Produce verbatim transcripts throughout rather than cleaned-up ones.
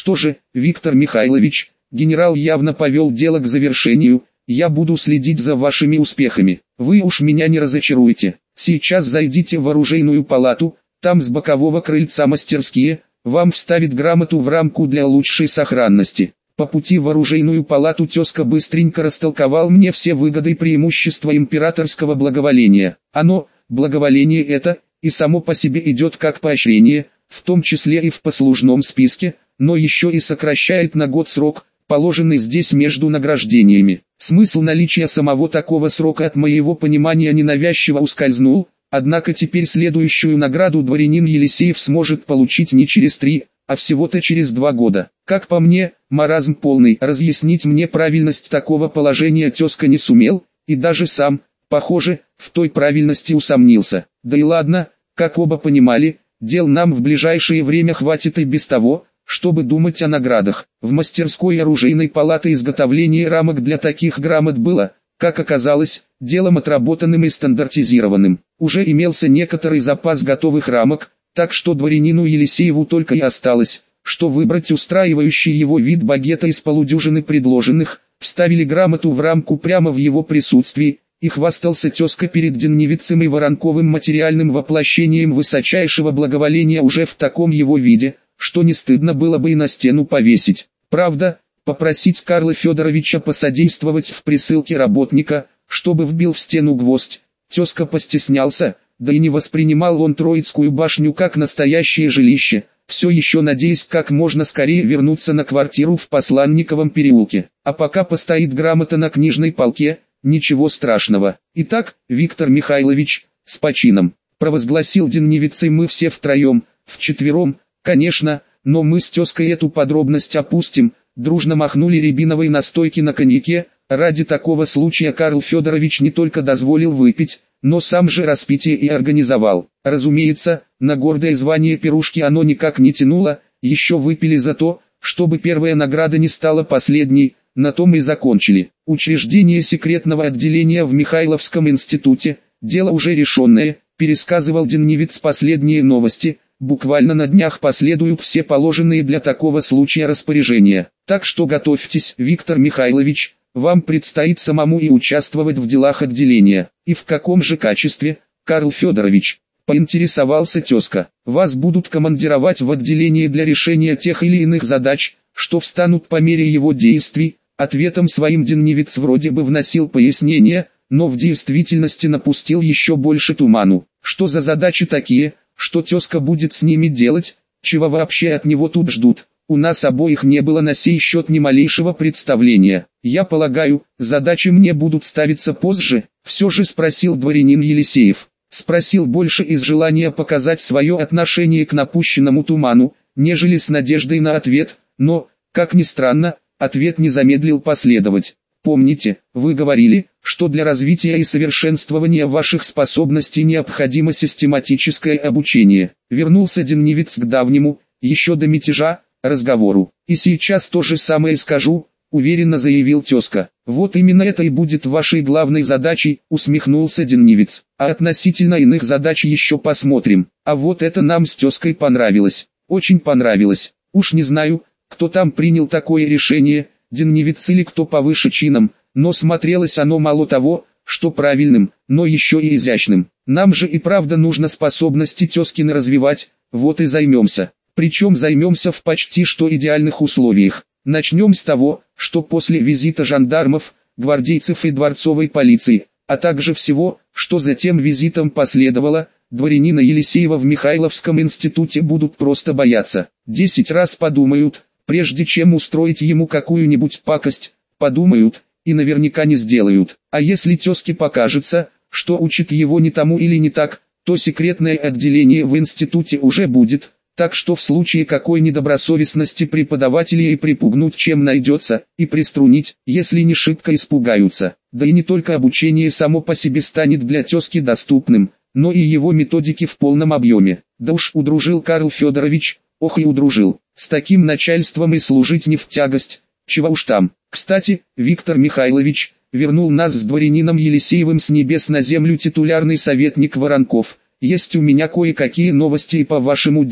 Что же, Виктор Михайлович, генерал явно повел дело к завершению, я буду следить за вашими успехами. Вы уж меня не разочаруете. Сейчас зайдите в оружейную палату, там с бокового крыльца мастерские, вам вставит грамоту в рамку для лучшей сохранности. По пути в оружейную палату тезка быстренько растолковал мне все выгоды и преимущества императорского благоволения. Оно, благоволение это, и само по себе идет как поощрение, в том числе и в послужном списке, но еще и сокращает на год срок, положенный здесь между награждениями. Смысл наличия самого такого срока от моего понимания ненавязчиво ускользнул, однако теперь следующую награду дворянин Елисеев сможет получить не через три, а всего-то через два года. Как по мне, маразм полный. Разъяснить мне правильность такого положения тезка не сумел, и даже сам, похоже, в той правильности усомнился. Да и ладно, как оба понимали, дел нам в ближайшее время хватит и без того, чтобы думать о наградах. В мастерской оружейной палаты изготовление рамок для таких грамот было, как оказалось, делом отработанным и стандартизированным. Уже имелся некоторый запас готовых рамок, так что дворянину Елисееву только и осталось, что выбрать устраивающий его вид багета из полудюжины предложенных, вставили грамоту в рамку прямо в его присутствии, и хвастался тезка перед Денневицем и Воронковым материальным воплощением высочайшего благоволения уже в таком его виде, что не стыдно было бы и на стену повесить. Правда, попросить Карла Федоровича посодействовать в присылке работника, чтобы вбил в стену гвоздь, тезка постеснялся, да и не воспринимал он Троицкую башню как настоящее жилище, все еще надеясь как можно скорее вернуться на квартиру в Посланниковом переулке. А пока постоит грамота на книжной полке, ничего страшного. Итак, Виктор Михайлович, с почином, провозгласил Денневиц, и мы все втроем, вчетвером, конечно, но мы с тезкой эту подробность опустим, дружно махнули рябиновой настойки на коньяке. Ради такого случая Карл Федорович не только дозволил выпить, но сам же распитие и организовал. Разумеется, на гордое звание пирушки оно никак не тянуло, еще выпили за то, чтобы первая награда не стала последней, на том и закончили. Учреждение секретного отделения в Михайловском институте, дело уже решенное, пересказывал Денневиц последние новости, буквально на днях последуют все положенные для такого случая распоряжения. Так что готовьтесь, Виктор Михайлович, вам предстоит самому и участвовать в делах отделения. И в каком же качестве, Карл Федорович? Поинтересовался тезка. Вас будут командировать в отделение для решения тех или иных задач, что встанут по мере его действий. Ответом своим Денневиц вроде бы вносил пояснение, но в действительности напустил еще больше туману. Что за задачи такие, что тезка будет с ними делать, чего вообще от него тут ждут? У нас обоих не было на сей счет ни малейшего представления. Я полагаю, задачи мне будут ставиться позже, все же спросил дворянин Елисеев. Спросил больше из желания показать свое отношение к напущенному туману, нежели с надеждой на ответ, но, как ни странно, ответ не замедлил последовать. Помните, вы говорили, что для развития и совершенствования ваших способностей необходимо систематическое обучение. Вернулся Денневиц к давнему, еще до мятежа, разговору. И сейчас то же самое скажу, уверенно заявил тезка. Вот именно это и будет вашей главной задачей, усмехнулся Денневиц. А относительно иных задач еще посмотрим. А вот это нам с тезкой понравилось. Очень понравилось. Уж не знаю, кто там принял такое решение, Денневиц или кто повыше чином, но смотрелось оно мало того, что правильным, но еще и изящным. Нам же и правда нужно способности тезкины развивать, вот и займемся. Причем займемся в почти что идеальных условиях. Начнем с того, что после визита жандармов, гвардейцев и дворцовой полиции, а также всего, что затем визитом последовало, дворянина Елисеева в Михайловском институте будут просто бояться. Десять раз подумают, прежде чем устроить ему какую-нибудь пакость, подумают, и наверняка не сделают. А если тезке покажется, что учит его не тому или не так, то секретное отделение в институте уже будет. Так что в случае какой недобросовестности преподавателей и припугнуть чем найдется, и приструнить, если не шибко испугаются. Да и не только обучение само по себе станет для тезки доступным, но и его методики в полном объеме. Да уж удружил Карл Федорович, ох и удружил. С таким начальством и служить не в тягость, чего уж там. Кстати, Виктор Михайлович, вернул нас с дворянином Елисеевым с небес на землю титулярный советник Воронков. Есть у меня кое-какие новости и по вашему делу.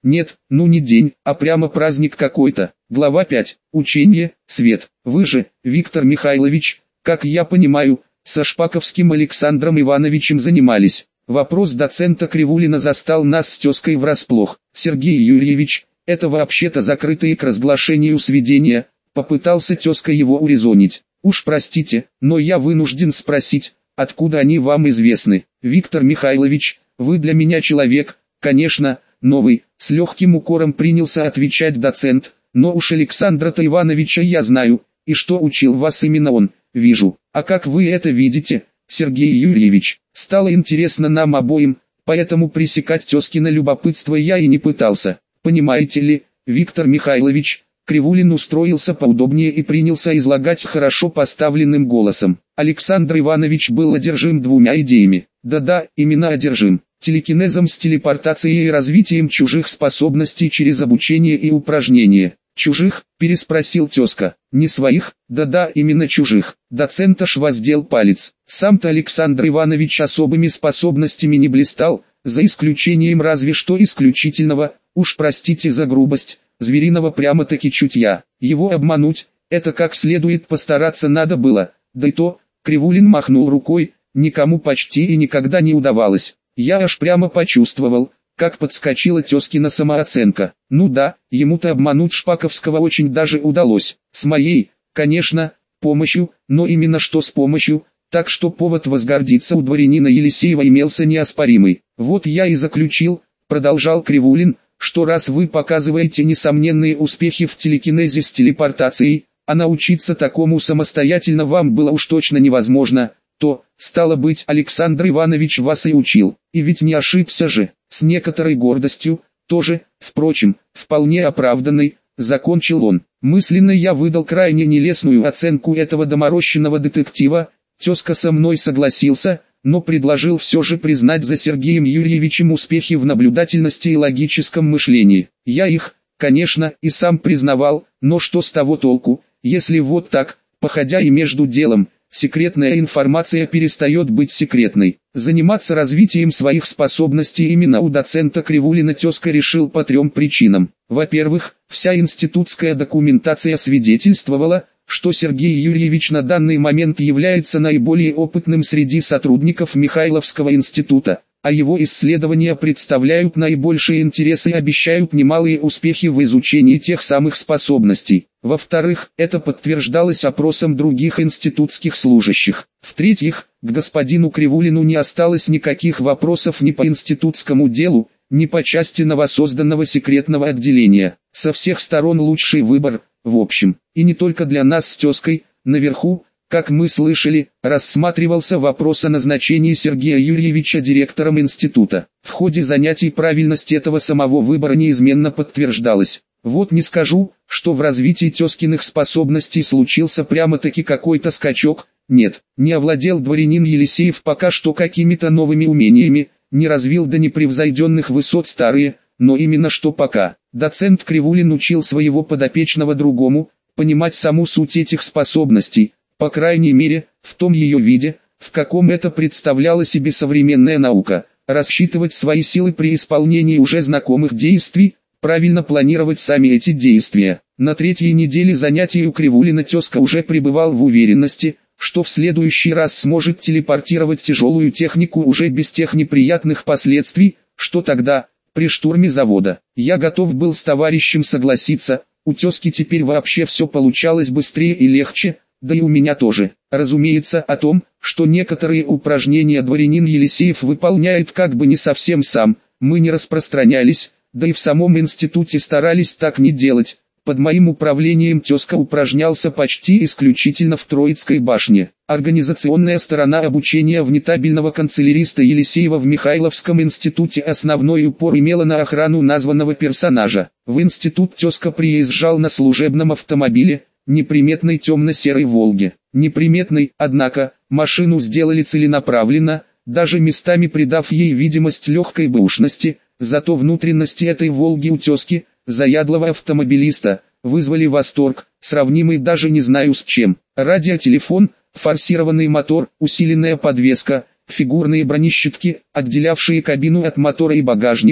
Нет, ну не день, а прямо праздник какой-то. Глава пять. Учение, свет. Вы же, Виктор Михайлович, как я понимаю, со Шпаковским Александром Ивановичем занимались. Вопрос доцента Кривулина застал нас с тезкой врасплох. Сергей Юрьевич, это вообще-то закрытые к разглашению сведения, попытался тезка его урезонить. Уж простите, но я вынужден спросить, откуда они вам известны. Виктор Михайлович, вы для меня человек, конечно, новый, с легким укором принялся отвечать доцент, но уж Александра-то Ивановича я знаю, и что учил вас именно он, вижу. А как вы это видите, Сергей Юрьевич? Стало интересно нам обоим, поэтому пресекать тезкино любопытство я и не пытался. Понимаете ли, Виктор Михайлович, Кривулин устроился поудобнее и принялся излагать хорошо поставленным голосом. Александр Иванович был одержим двумя идеями. Да-да, именно одержим. Телекинезом с телепортацией и развитием чужих способностей через обучение и упражнения. «Чужих?» – переспросил тезка. «Не своих?» «Да-да, именно чужих». Доцент аж воздел палец. Сам-то Александр Иванович особыми способностями не блистал, за исключением разве что исключительного, уж простите за грубость, звериного прямо-таки чутья. Его обмануть, это как следует постараться надо было, да и то, Кривулин махнул рукой, никому почти и никогда не удавалось. Я аж прямо почувствовал, как подскочила тезкина самооценка. Ну да, ему-то обмануть Шпаковского очень даже удалось. С моей, конечно, помощью, но именно что с помощью, так что повод возгордиться у дворянина Елисеева имелся неоспоримый. Вот я и заключил, продолжал Кривулин, что раз вы показываете несомненные успехи в телекинезе с телепортацией, а научиться такому самостоятельно вам было уж точно невозможно, то, стало быть, Александр Иванович вас и учил, и ведь не ошибся же, с некоторой гордостью, тоже, впрочем, вполне оправданной, закончил он. Мысленно я выдал крайне нелестную оценку этого доморощенного детектива, тезка со мной согласился, но предложил все же признать за Сергеем Юрьевичем успехи в наблюдательности и логическом мышлении. Я их, конечно, и сам признавал, но что с того толку, если вот так, походя и между делом, секретная информация перестает быть секретной. Заниматься развитием своих способностей именно у доцента Кривулина тезка решил по трем причинам. Во-первых, вся институтская документация свидетельствовала, что Сергей Юрьевич на данный момент является наиболее опытным среди сотрудников Михайловского института, а его исследования представляют наибольший интерес и обещают немалые успехи в изучении тех самых способностей. Во-вторых, это подтверждалось опросом других институтских служащих. В-третьих, к господину Кривулину не осталось никаких вопросов ни по институтскому делу, ни по части новосозданного секретного отделения. Со всех сторон лучший выбор, в общем, и не только для нас с тезкой, наверху, как мы слышали, рассматривался вопрос о назначении Сергея Юрьевича директором института. В ходе занятий правильность этого самого выбора неизменно подтверждалась. Вот не скажу, что в развитии тезкиных способностей случился прямо-таки какой-то скачок, нет, не овладел дворянин Елисеев пока что какими-то новыми умениями, не развил до непревзойденных высот старые, но именно что пока. Доцент Кривулин учил своего подопечного другому, понимать саму суть этих способностей, по крайней мере, в том ее виде, в каком это представляла себе современная наука, рассчитывать свои силы при исполнении уже знакомых действий, правильно планировать сами эти действия. На третьей неделе занятий у Кривулина тезка уже пребывал в уверенности, что в следующий раз сможет телепортировать тяжелую технику уже без тех неприятных последствий, что тогда, при штурме завода. Я готов был с товарищем согласиться, у тезки теперь вообще все получалось быстрее и легче, да и у меня тоже. Разумеется, о том, что некоторые упражнения дворянин Елисеев выполняет как бы не совсем сам, мы не распространялись, да и в самом институте старались так не делать. Под моим управлением тезка упражнялся почти исключительно в Троицкой башне. Организационная сторона обучения внетабельного канцеляриста Елисеева в Михайловском институте основной упор имела на охрану названного персонажа. В институт тезка приезжал на служебном автомобиле, неприметной темно-серой «Волге». Неприметной, однако, машину сделали целенаправленно, даже местами придав ей видимость легкой бэушности, зато внутренности этой «Волги» у тезки, заядлого автомобилиста, вызвали восторг, сравнимый даже не знаю с чем. Радиотелефон, форсированный мотор, усиленная подвеска, фигурные бронещитки, отделявшие кабину от мотора и багажника,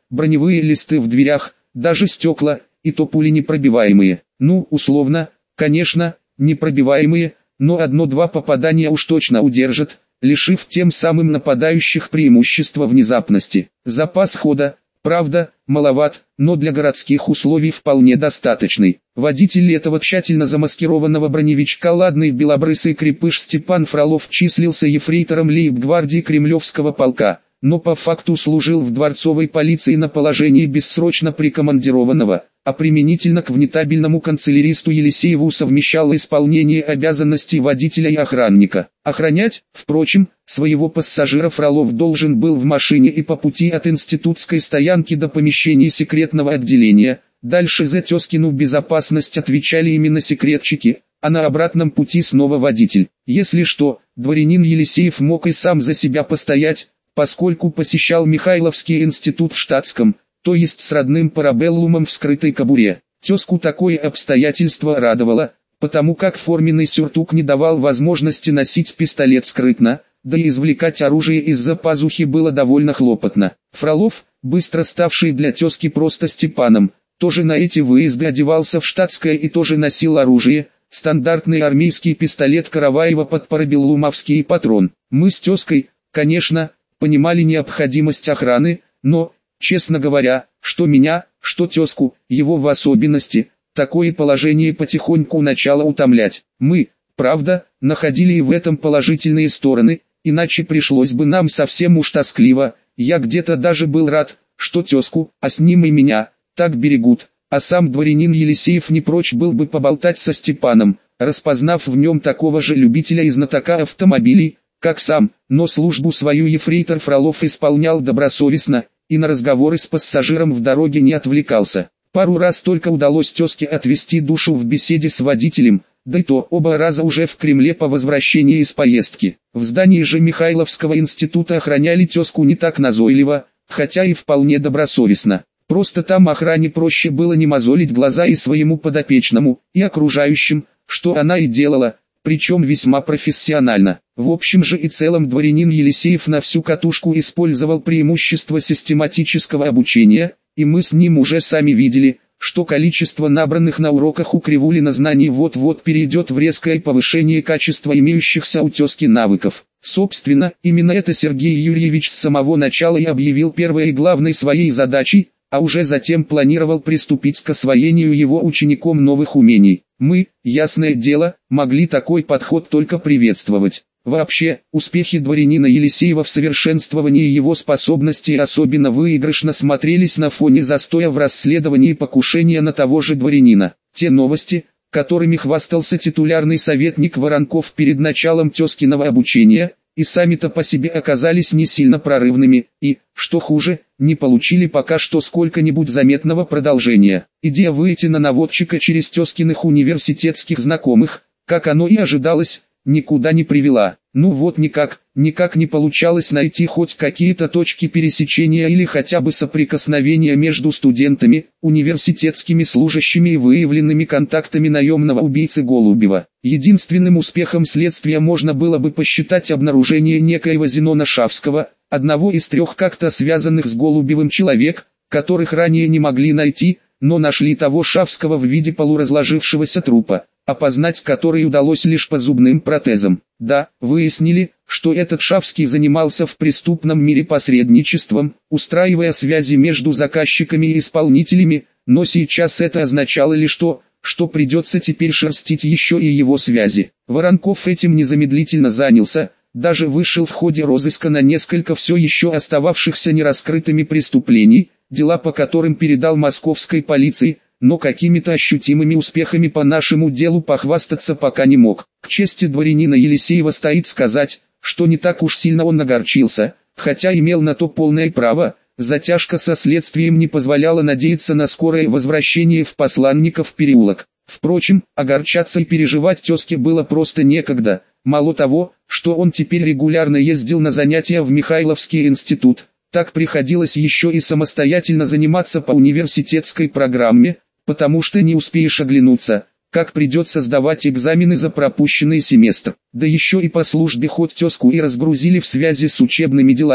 броневые листы в дверях, даже стекла, и то пули непробиваемые. Ну, условно, конечно, непробиваемые, но одно-два попадания уж точно удержат, лишив тем самым нападающих преимущества внезапности. Запас хода, правда, маловат, но для городских условий вполне достаточный. Водитель этого тщательно замаскированного броневичка ладный белобрысый крепыш Степан Фролов числился ефрейтором лейб-гвардии Кремлевского полка, но по факту служил в дворцовой полиции на положении бессрочно прикомандированного, а применительно к внетабельному канцеляристу Елисееву совмещал исполнение обязанностей водителя и охранника. Охранять, впрочем, своего пассажира Фролов должен был в машине и по пути от институтской стоянки до помещения секретного отделения. Дальше за тезкину безопасность отвечали именно секретчики, а на обратном пути снова водитель. Если что, дворянин Елисеев мог и сам за себя постоять, поскольку посещал Михайловский институт в штатском, то есть с родным парабеллумом в скрытой кобуре. Тезку такое обстоятельство радовало, потому как форменный сюртук не давал возможности носить пистолет скрытно, да и извлекать оружие из-за пазухи было довольно хлопотно. Фролов, быстро ставший для тезки просто Степаном, тоже на эти выезды одевался в штатское и тоже носил оружие, стандартный армейский пистолет Караваева под парабеллумовский патрон. Мы с тезкой, конечно, понимали необходимость охраны, но, честно говоря, что меня, что тезку, его в особенности, такое положение потихоньку начало утомлять. Мы, правда, находили и в этом положительные стороны, иначе пришлось бы нам совсем уж тоскливо. Я где-то даже был рад, что тезку, а с ним и меня, так берегут, а сам дворянин Елисеев не прочь был бы поболтать со Степаном, распознав в нем такого же любителя и знатока автомобилей, как сам, но службу свою ефрейтор Фролов исполнял добросовестно, и на разговоры с пассажиром в дороге не отвлекался. Пару раз только удалось тезке отвести душу в беседе с водителем, да и то оба раза уже в Кремле по возвращении из поездки. В здании же Михайловского института охраняли тезку не так назойливо, хотя и вполне добросовестно. Просто там охране проще было не мозолить глаза и своему подопечному, и окружающим, что она и делала, причем весьма профессионально. В общем же и целом дворянин Елисеев на всю катушку использовал преимущество систематического обучения, и мы с ним уже сами видели, что количество набранных на уроках у Кривулина знаний вот-вот перейдет в резкое повышение качества имеющихся у тезки навыков. Собственно, именно это Сергей Юрьевич с самого начала и объявил первой и главной своей задачей, а уже затем планировал приступить к освоению его учеником новых умений. Мы, ясное дело, могли такой подход только приветствовать. Вообще, успехи дворянина Елисеева в совершенствовании его способностей особенно выигрышно смотрелись на фоне застоя в расследовании покушения на того же дворянина. Те новости, которыми хвастался титулярный советник Воронков перед началом тезкиного обучения, и сами-то по себе оказались не сильно прорывными, и, что хуже, не получили пока что сколько-нибудь заметного продолжения. Идея выйти на наводчика через тезкиных университетских знакомых, как оно и ожидалось, никуда не привела. Ну вот никак, никак не получалось найти хоть какие-то точки пересечения или хотя бы соприкосновения между студентами, университетскими служащими и выявленными контактами наемного убийцы Голубева. Единственным успехом следствия можно было бы посчитать обнаружение некоего Зенона Шавского, одного из трех как-то связанных с Голубевым человек, которых ранее не могли найти, но нашли того Шавского в виде полуразложившегося трупа, опознать который удалось лишь по зубным протезам. Да, выяснили, что этот Шавский занимался в преступном мире посредничеством, устраивая связи между заказчиками и исполнителями, но сейчас это означало лишь то, что придется теперь шерстить еще и его связи. Воронков этим незамедлительно занялся, даже вышел в ходе розыска на несколько все еще остававшихся нераскрытыми преступлений, дела по которым передал московской полиции, но какими-то ощутимыми успехами по нашему делу похвастаться пока не мог. К чести дворянина Елисеева стоит сказать, что не так уж сильно он огорчился, хотя имел на то полное право, затяжка со следствием не позволяла надеяться на скорое возвращение в Посланников переулок. Впрочем, огорчаться и переживать тезке было просто некогда, мало того, что он теперь регулярно ездил на занятия в Михайловский институт, так приходилось еще и самостоятельно заниматься по университетской программе, потому что не успеешь оглянуться, как придется сдавать экзамены за пропущенный семестр. Да еще и по службе хоть тезку и разгрузили в связи с учебными делами,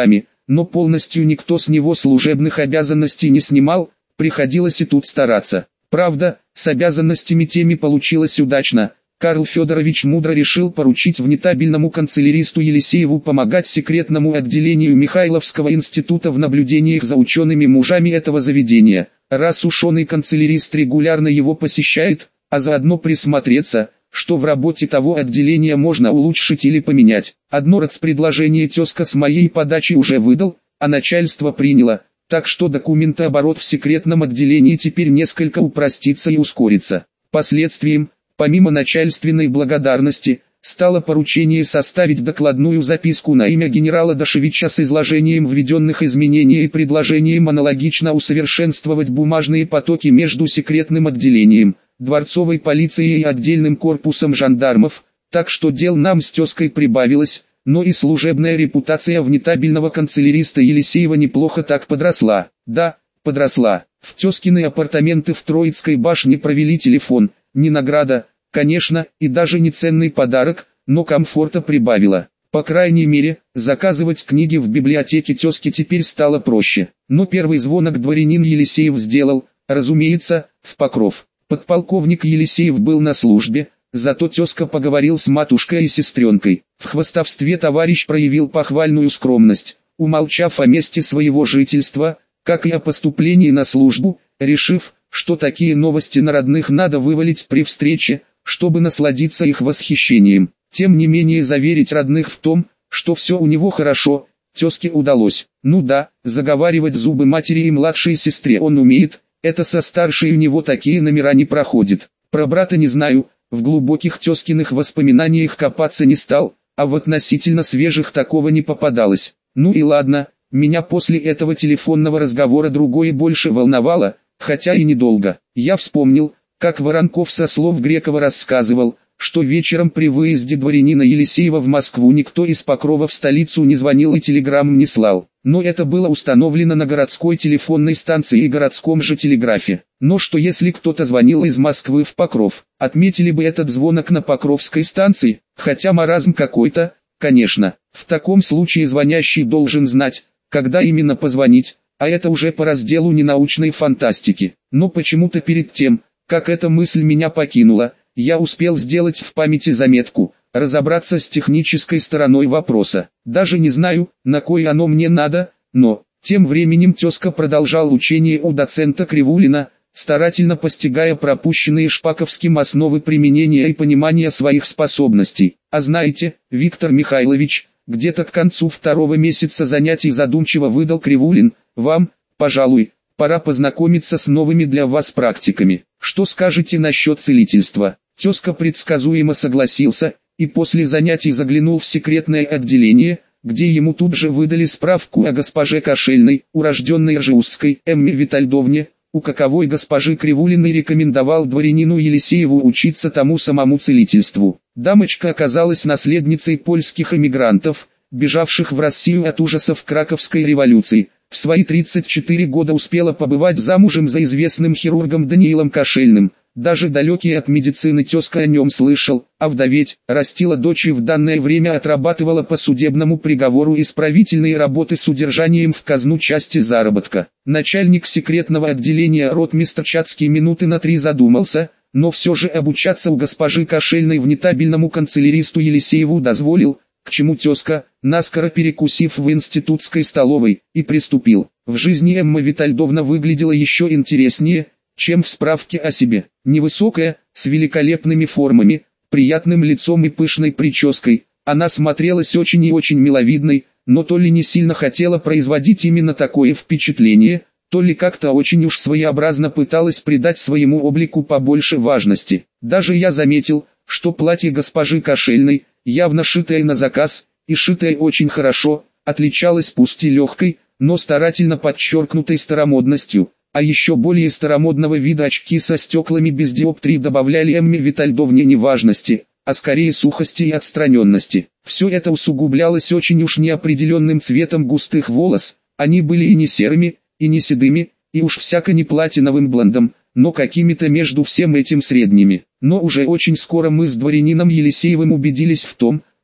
но полностью никто с него служебных обязанностей не снимал, приходилось и тут стараться. Правда, с обязанностями теми получилось удачно. Карл Федорович мудро решил поручить внетабельному канцеляристу Елисееву помогать секретному отделению Михайловского института в наблюдениях за учеными мужами этого заведения. Раз ученый канцелярист регулярно его посещает, а заодно присмотреться, что в работе того отделения можно улучшить или поменять. Одно рацпредложение тезка с моей подачи уже выдал, а начальство приняло, так что документооборот в секретном отделении теперь несколько упростится и ускорится. Последствием, помимо начальственной благодарности, стало поручение составить докладную записку на имя генерала Дашевича с изложением введенных изменений и предложением аналогично усовершенствовать бумажные потоки между секретным отделением, дворцовой полицией и отдельным корпусом жандармов, так что дел нам с тезкой прибавилось, но и служебная репутация внетабельного канцеляриста Елисеева неплохо так подросла. Да, подросла. В тезкины апартаменты в Троицкой башне провели телефон, не награда, конечно, и даже не ценный подарок, но комфорта прибавило. По крайней мере, заказывать книги в библиотеке тезки теперь стало проще. Но первый звонок дворянин Елисеев сделал, разумеется, в Покров. Подполковник Елисеев был на службе, зато тезка поговорил с матушкой и сестренкой. В хвастовстве товарищ проявил похвальную скромность, умолчав о месте своего жительства, как и о поступлении на службу, решив, что такие новости на родных надо вывалить при встрече, чтобы насладиться их восхищением. Тем не менее заверить родных в том, что все у него хорошо, тезке удалось. Ну да, заговаривать зубы матери и младшей сестре он умеет, это со старшей у него такие номера не проходит. Про брата не знаю, в глубоких тезкиных воспоминаниях копаться не стал, а в относительно свежих такого не попадалось. Ну и ладно, меня после этого телефонного разговора другое больше волновало, хотя и недолго. Я вспомнил, как Воронков со слов Грекова рассказывал, что вечером при выезде дворянина Елисеева в Москву никто из Покрова в столицу не звонил и телеграмм не слал. Но это было установлено на городской телефонной станции и городском же телеграфе. Но что если кто-то звонил из Москвы в Покров, отметили бы этот звонок на Покровской станции, хотя маразм какой-то, конечно. В таком случае звонящий должен знать, когда именно позвонить, а это уже по разделу ненаучной фантастики. Но почему-то перед тем, как эта мысль меня покинула, я успел сделать в памяти заметку, разобраться с технической стороной вопроса. Даже не знаю, на кой оно мне надо, но, тем временем тезка продолжал учение у доцента Кривулина, старательно постигая пропущенные Шпаковским основы применения и понимания своих способностей. А знаете, Виктор Михайлович, где-то к концу второго месяца занятий задумчиво выдал Кривулин, вам, пожалуй, пора познакомиться с новыми для вас практиками. Что скажете насчет целительства? Тезка предсказуемо согласился, и после занятий заглянул в секретное отделение, где ему тут же выдали справку о госпоже Кошельной, урожденной Ржеустской Эмме Витальдовне, у каковой госпожи Кривулиной рекомендовал дворянину Елисееву учиться тому самому целительству. Дамочка оказалась наследницей польских эмигрантов, бежавших в Россию от ужасов Краковской революции. В свои тридцать четыре года успела побывать замужем за известным хирургом Даниилом Кошельным. Даже далекий от медицины тезка о нем слышал, а вдоветь, растила дочь и в данное время отрабатывала по судебному приговору исправительные работы с удержанием в казну части заработка. Начальник секретного отделения ротмистр Чацкий минуты на три задумался, но все же обучаться у госпожи Кошельной внетабельному канцеляристу Елисееву дозволил, к чему тезка, наскоро перекусив в институтской столовой, и приступил. В жизни Эмма Витальдовна выглядела еще интереснее, чем в справке о себе. Невысокая, с великолепными формами, приятным лицом и пышной прической, она смотрелась очень и очень миловидной, но то ли не сильно хотела производить именно такое впечатление, то ли как-то очень уж своеобразно пыталась придать своему облику побольше важности. Даже я заметил, что платье госпожи Кошельной, явно шитое на заказ, и шитое очень хорошо, отличалось пусть и легкой, но старательно подчеркнутой старомодностью. А еще более старомодного вида очки со стеклами без диоптрий добавляли Эмме Витальдовне не важности, а скорее сухости и отстраненности. Все это усугублялось очень уж неопределенным цветом густых волос, они были и не серыми, и не седыми, и уж всяко не платиновым блондом, но какими-то между всем этим средними. Но уже очень скоро мы с дворянином Елисеевым убедились в том,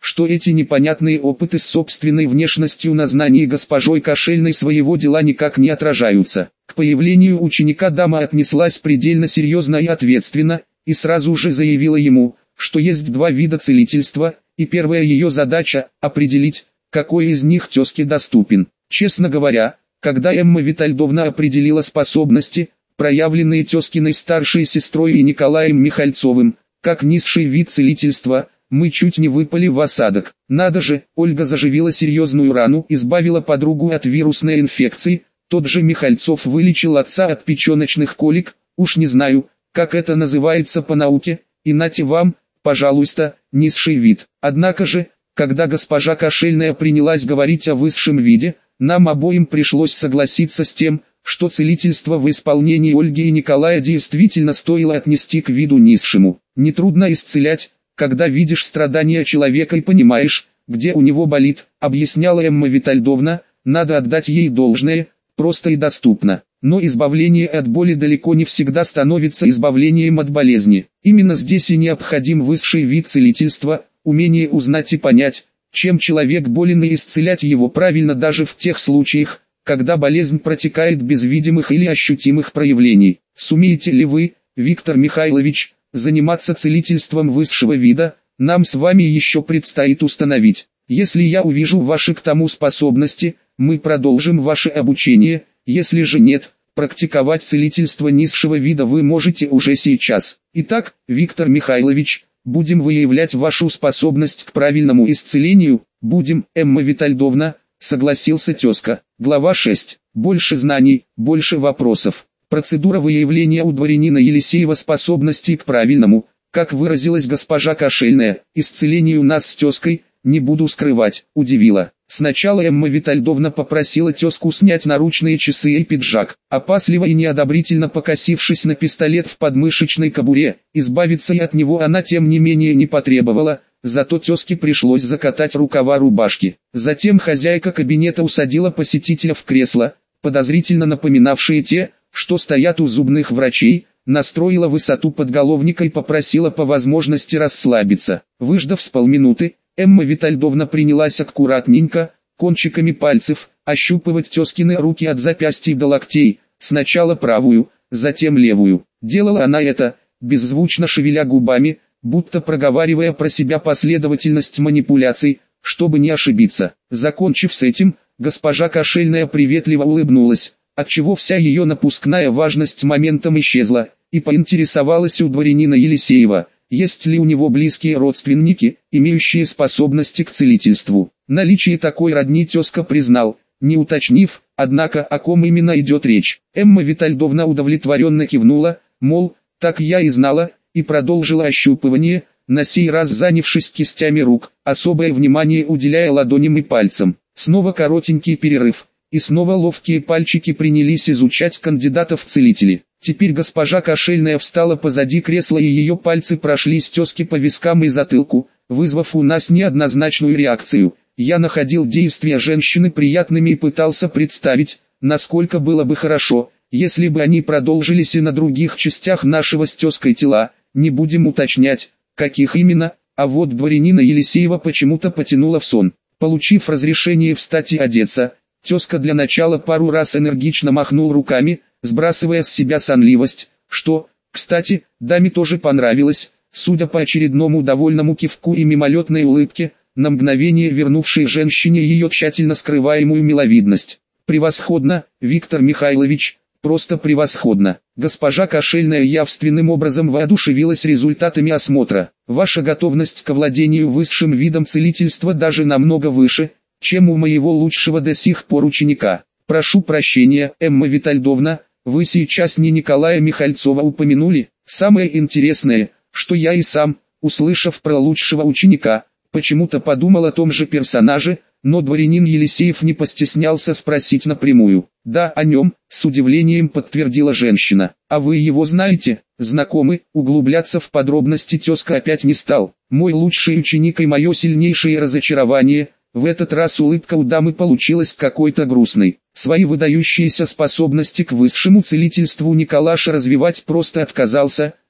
что эти непонятные опыты с собственной внешностью на знании госпожой Кошельной своего дела никак не отражаются. К появлению ученика дама отнеслась предельно серьезно и ответственно, и сразу же заявила ему, что есть два вида целительства, и первая ее задача – определить, какой из них тезке доступен. Честно говоря, когда Эмма Витальдовна определила способности, проявленные тезкиной старшей сестрой и Николаем Михальцовым, как низший вид целительства, мы чуть не выпали в осадок. Надо же, Ольга заживила серьезную рану, избавила подругу от вирусной инфекции, тот же Михальцов вылечил отца от печеночных колик, уж не знаю, как это называется по науке, и нате вам, пожалуйста, низший вид. Однако же, когда госпожа Кошельная принялась говорить о высшем виде, нам обоим пришлось согласиться с тем, что целительство в исполнении Ольги и Николая действительно стоило отнести к виду низшему. Нетрудно исцелять, когда видишь страдания человека и понимаешь, где у него болит, объясняла Эмма Витальдовна, надо отдать ей должное, просто и доступно. Но избавление от боли далеко не всегда становится избавлением от болезни. Именно здесь и необходим высший вид целительства, умение узнать и понять, чем человек болен, и исцелять его правильно даже в тех случаях, когда болезнь протекает без видимых или ощутимых проявлений. Сумеете ли вы, Виктор Михайлович, заниматься целительством высшего вида, нам с вами еще предстоит установить. Если я увижу ваши к тому способности, мы продолжим ваше обучение, если же нет, практиковать целительство низшего вида вы можете уже сейчас. Итак, Виктор Михайлович, будем выявлять вашу способность к правильному исцелению, будем, Эмма Витальдовна, согласился тезка. Глава шесть. Больше знаний, больше вопросов. Процедура выявления у дворянина Елисеева способностей к правильному, как выразилась госпожа Кошельная, исцелению нас с тезкой, не буду скрывать, удивила. Сначала Эмма Витальдовна попросила тезку снять наручные часы и пиджак, опасливо и неодобрительно покосившись на пистолет в подмышечной кобуре, избавиться и от него она тем не менее не потребовала, зато тезке пришлось закатать рукава рубашки. Затем хозяйка кабинета усадила посетителя в кресло, подозрительно напоминавшие те, что стоят у зубных врачей, настроила высоту подголовника и попросила по возможности расслабиться. Выждав с полминуты, Эмма Витальдовна принялась аккуратненько, кончиками пальцев, ощупывать тезкины руки от запястья до локтей, сначала правую, затем левую. Делала она это, беззвучно шевеля губами, будто проговаривая про себя последовательность манипуляций, чтобы не ошибиться. Закончив с этим, госпожа Кошельная приветливо улыбнулась, отчего вся ее напускная важность моментом исчезла, и поинтересовалась у дворянина Елисеева, есть ли у него близкие родственники, имеющие способности к целительству. Наличие такой родни тезка признал, не уточнив, однако, о ком именно идет речь. Эмма Витальдовна удовлетворенно кивнула, мол, так я и знала, и продолжила ощупывание, на сей раз занявшись кистями рук, особое внимание уделяя ладоням и пальцам. Снова коротенький перерыв, и снова ловкие пальчики принялись изучать кандидатов в целители. Теперь госпожа Кошельная встала позади кресла, и ее пальцы прошлись тезке по вискам и затылку, вызвав у нас неоднозначную реакцию. Я находил действия женщины приятными и пытался представить, насколько было бы хорошо, если бы они продолжились и на других частях нашего с тезкой тела, не будем уточнять, каких именно, а вот дворянина Елисеева почему-то потянуло в сон. Получив разрешение встать и одеться, тезка для начала пару раз энергично махнул руками, сбрасывая с себя сонливость, что, кстати, даме тоже понравилось, судя по очередному довольному кивку и мимолетной улыбке, на мгновение вернувшей женщине ее тщательно скрываемую миловидность. «Превосходно, Виктор Михайлович, просто превосходно!» Госпожа Кошельная явственным образом воодушевилась результатами осмотра. «Ваша готовность к овладению высшим видом целительства даже намного выше, чем у моего лучшего до сих пор ученика. Прошу прощения, Эмма Витальдовна, вы сейчас не Николая Михальцова упомянули. Самое интересное, что я и сам, услышав про лучшего ученика, почему-то подумал о том же персонаже, но дворянин Елисеев не постеснялся спросить напрямую. Да, о нем, с удивлением подтвердила женщина. А вы его знаете, знакомы? Углубляться в подробности тезка опять не стал. Мой лучший ученик и мое сильнейшее разочарование. В этот раз улыбка у дамы получилась какой-то грустной. Свои выдающиеся способности к высшему целительству Николаша развивать просто отказался,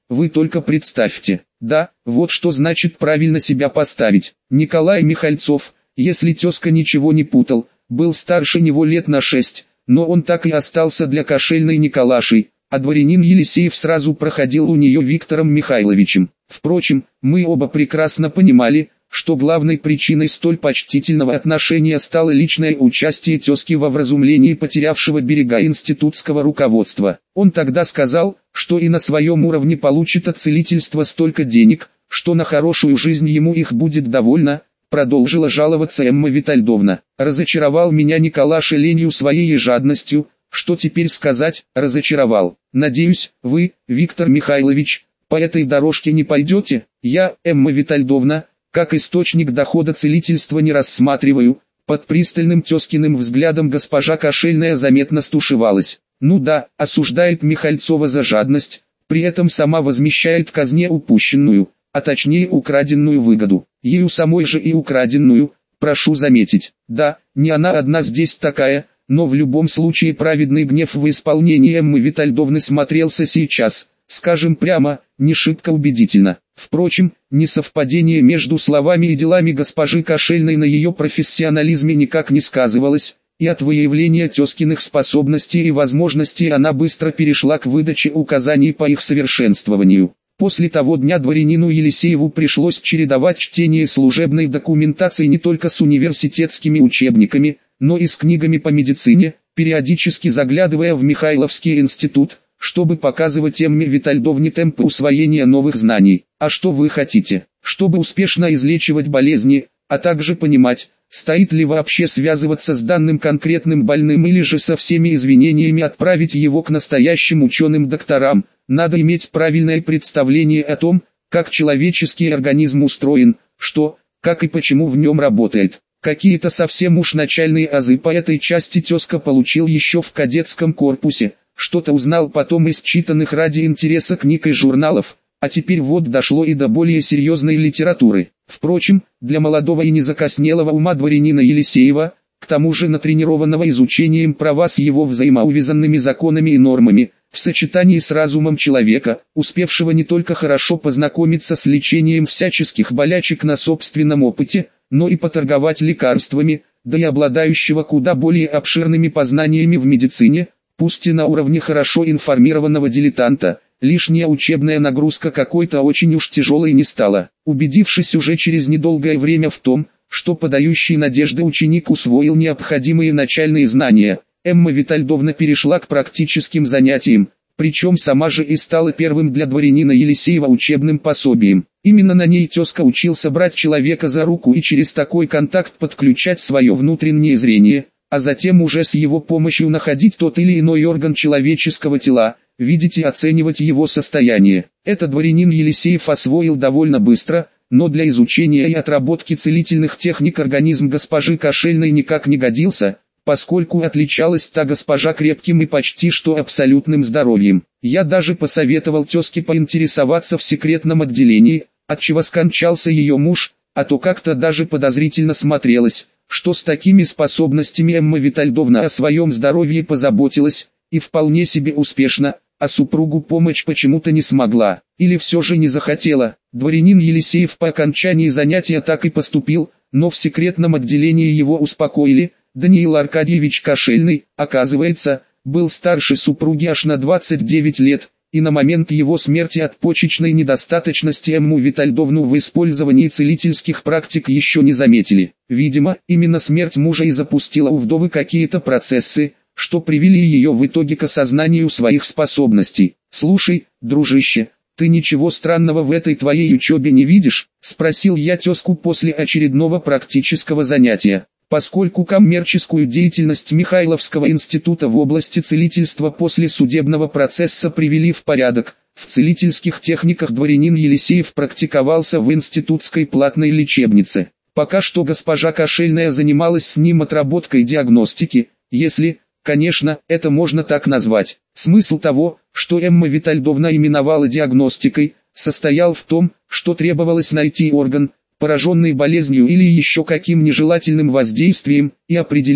вы только представьте. Да, вот что значит правильно себя поставить. Николай Михальцов, если тезка ничего не путал, был старше него лет на шесть, но он так и остался для Кошельной Николашей, а дворянин Елисеев сразу проходил у нее Виктором Михайловичем. Впрочем, мы оба прекрасно понимали, что главной причиной столь почтительного отношения стало личное участие тезки во вразумлении потерявшего берега институтского руководства. Он тогда сказал, что и на своем уровне получит от целительства столько денег, что на хорошую жизнь ему их будет довольно, продолжила жаловаться Эмма Витальдовна. Разочаровал меня Николаша ленью своей и жадностью, что теперь сказать, разочаровал. Надеюсь, вы, Виктор Михайлович, по этой дорожке не пойдете. Я, Эмма Витальдовна, как источник дохода целительства не рассматриваю. Под пристальным тезкиным взглядом госпожа Кошельная заметно стушевалась. Ну да, осуждает Михальцова за жадность, при этом сама возмещает казне упущенную, а точнее украденную выгоду. Ею самой же и украденную, прошу заметить. Да, не она одна здесь такая, но в любом случае праведный гнев в исполнении Эммы Витальдовны смотрелся сейчас, скажем прямо, не шибко убедительно. Впрочем, несовпадение между словами и делами госпожи Кошельной на ее профессионализме никак не сказывалось, и от выявления тезкиных способностей и возможностей она быстро перешла к выдаче указаний по их совершенствованию. После того дня дворянину Елисееву пришлось чередовать чтение служебной документации не только с университетскими учебниками, но и с книгами по медицине, периодически заглядывая в Михайловский институт, чтобы показывать Эмме Витальдовне темпы усвоения новых знаний. А что вы хотите? Чтобы успешно излечивать болезни, а также понимать, стоит ли вообще связываться с данным конкретным больным или же со всеми извинениями отправить его к настоящим ученым-докторам, надо иметь правильное представление о том, как человеческий организм устроен, что, как и почему в нем работает. Какие-то совсем уж начальные азы по этой части тезка получил еще в кадетском корпусе, что-то узнал потом из читанных ради интереса книг и журналов, а теперь вот дошло и до более серьезной литературы. Впрочем, для молодого и незакоснелого ума дворянина Елисеева, к тому же натренированного изучением права с его взаимоувязанными законами и нормами, в сочетании с разумом человека, успевшего не только хорошо познакомиться с лечением всяческих болячек на собственном опыте, но и поторговать лекарствами, да и обладающего куда более обширными познаниями в медицине, пусть и на уровне хорошо информированного дилетанта, лишняя учебная нагрузка какой-то очень уж тяжелой не стала. Убедившись уже через недолгое время в том, что подающий надежды ученик усвоил необходимые начальные знания, Эмма Витальдовна перешла к практическим занятиям, причем сама же и стала первым для дворянина Елисеева учебным пособием. Именно на ней тезка учился брать человека за руку и через такой контакт подключать свое внутреннее зрение, а затем уже с его помощью находить тот или иной орган человеческого тела, видеть и оценивать его состояние. Это дворянин Елисеев освоил довольно быстро, но для изучения и отработки целительных техник организм госпожи Кошельной никак не годился, поскольку отличалась та госпожа крепким и почти что абсолютным здоровьем. Я даже посоветовал тезке поинтересоваться в секретном отделении, отчего скончался ее муж, а то как-то даже подозрительно смотрелось, что с такими способностями Эмма Витальдовна о своем здоровье позаботилась, и вполне себе успешно, а супругу помочь почему-то не смогла, или все же не захотела. Дворянин Елисеев по окончании занятия так и поступил, но в секретном отделении его успокоили. Даниил Аркадьевич Кошельный, оказывается, был старше супруги аж на двадцать девять лет, и на момент его смерти от почечной недостаточности Эмму Витальдовну в использовании целительских практик еще не заметили. Видимо, именно смерть мужа и запустила у вдовы какие-то процессы, что привели ее в итоге к осознанию своих способностей. «Слушай, дружище, ты ничего странного в этой твоей учебе не видишь?» – спросил я тезку после очередного практического занятия. Поскольку коммерческую деятельность Михайловского института в области целительства после судебного процесса привели в порядок, в целительских техниках дворянин Елисеев практиковался в институтской платной лечебнице. Пока что госпожа Кошельная занималась с ним отработкой диагностики, если, конечно, это можно так назвать. Смысл того, что Эмма Витальдовна именовала диагностикой, состоял в том, что требовалось найти орган, пораженный болезнью или еще каким нежелательным воздействием, и определить,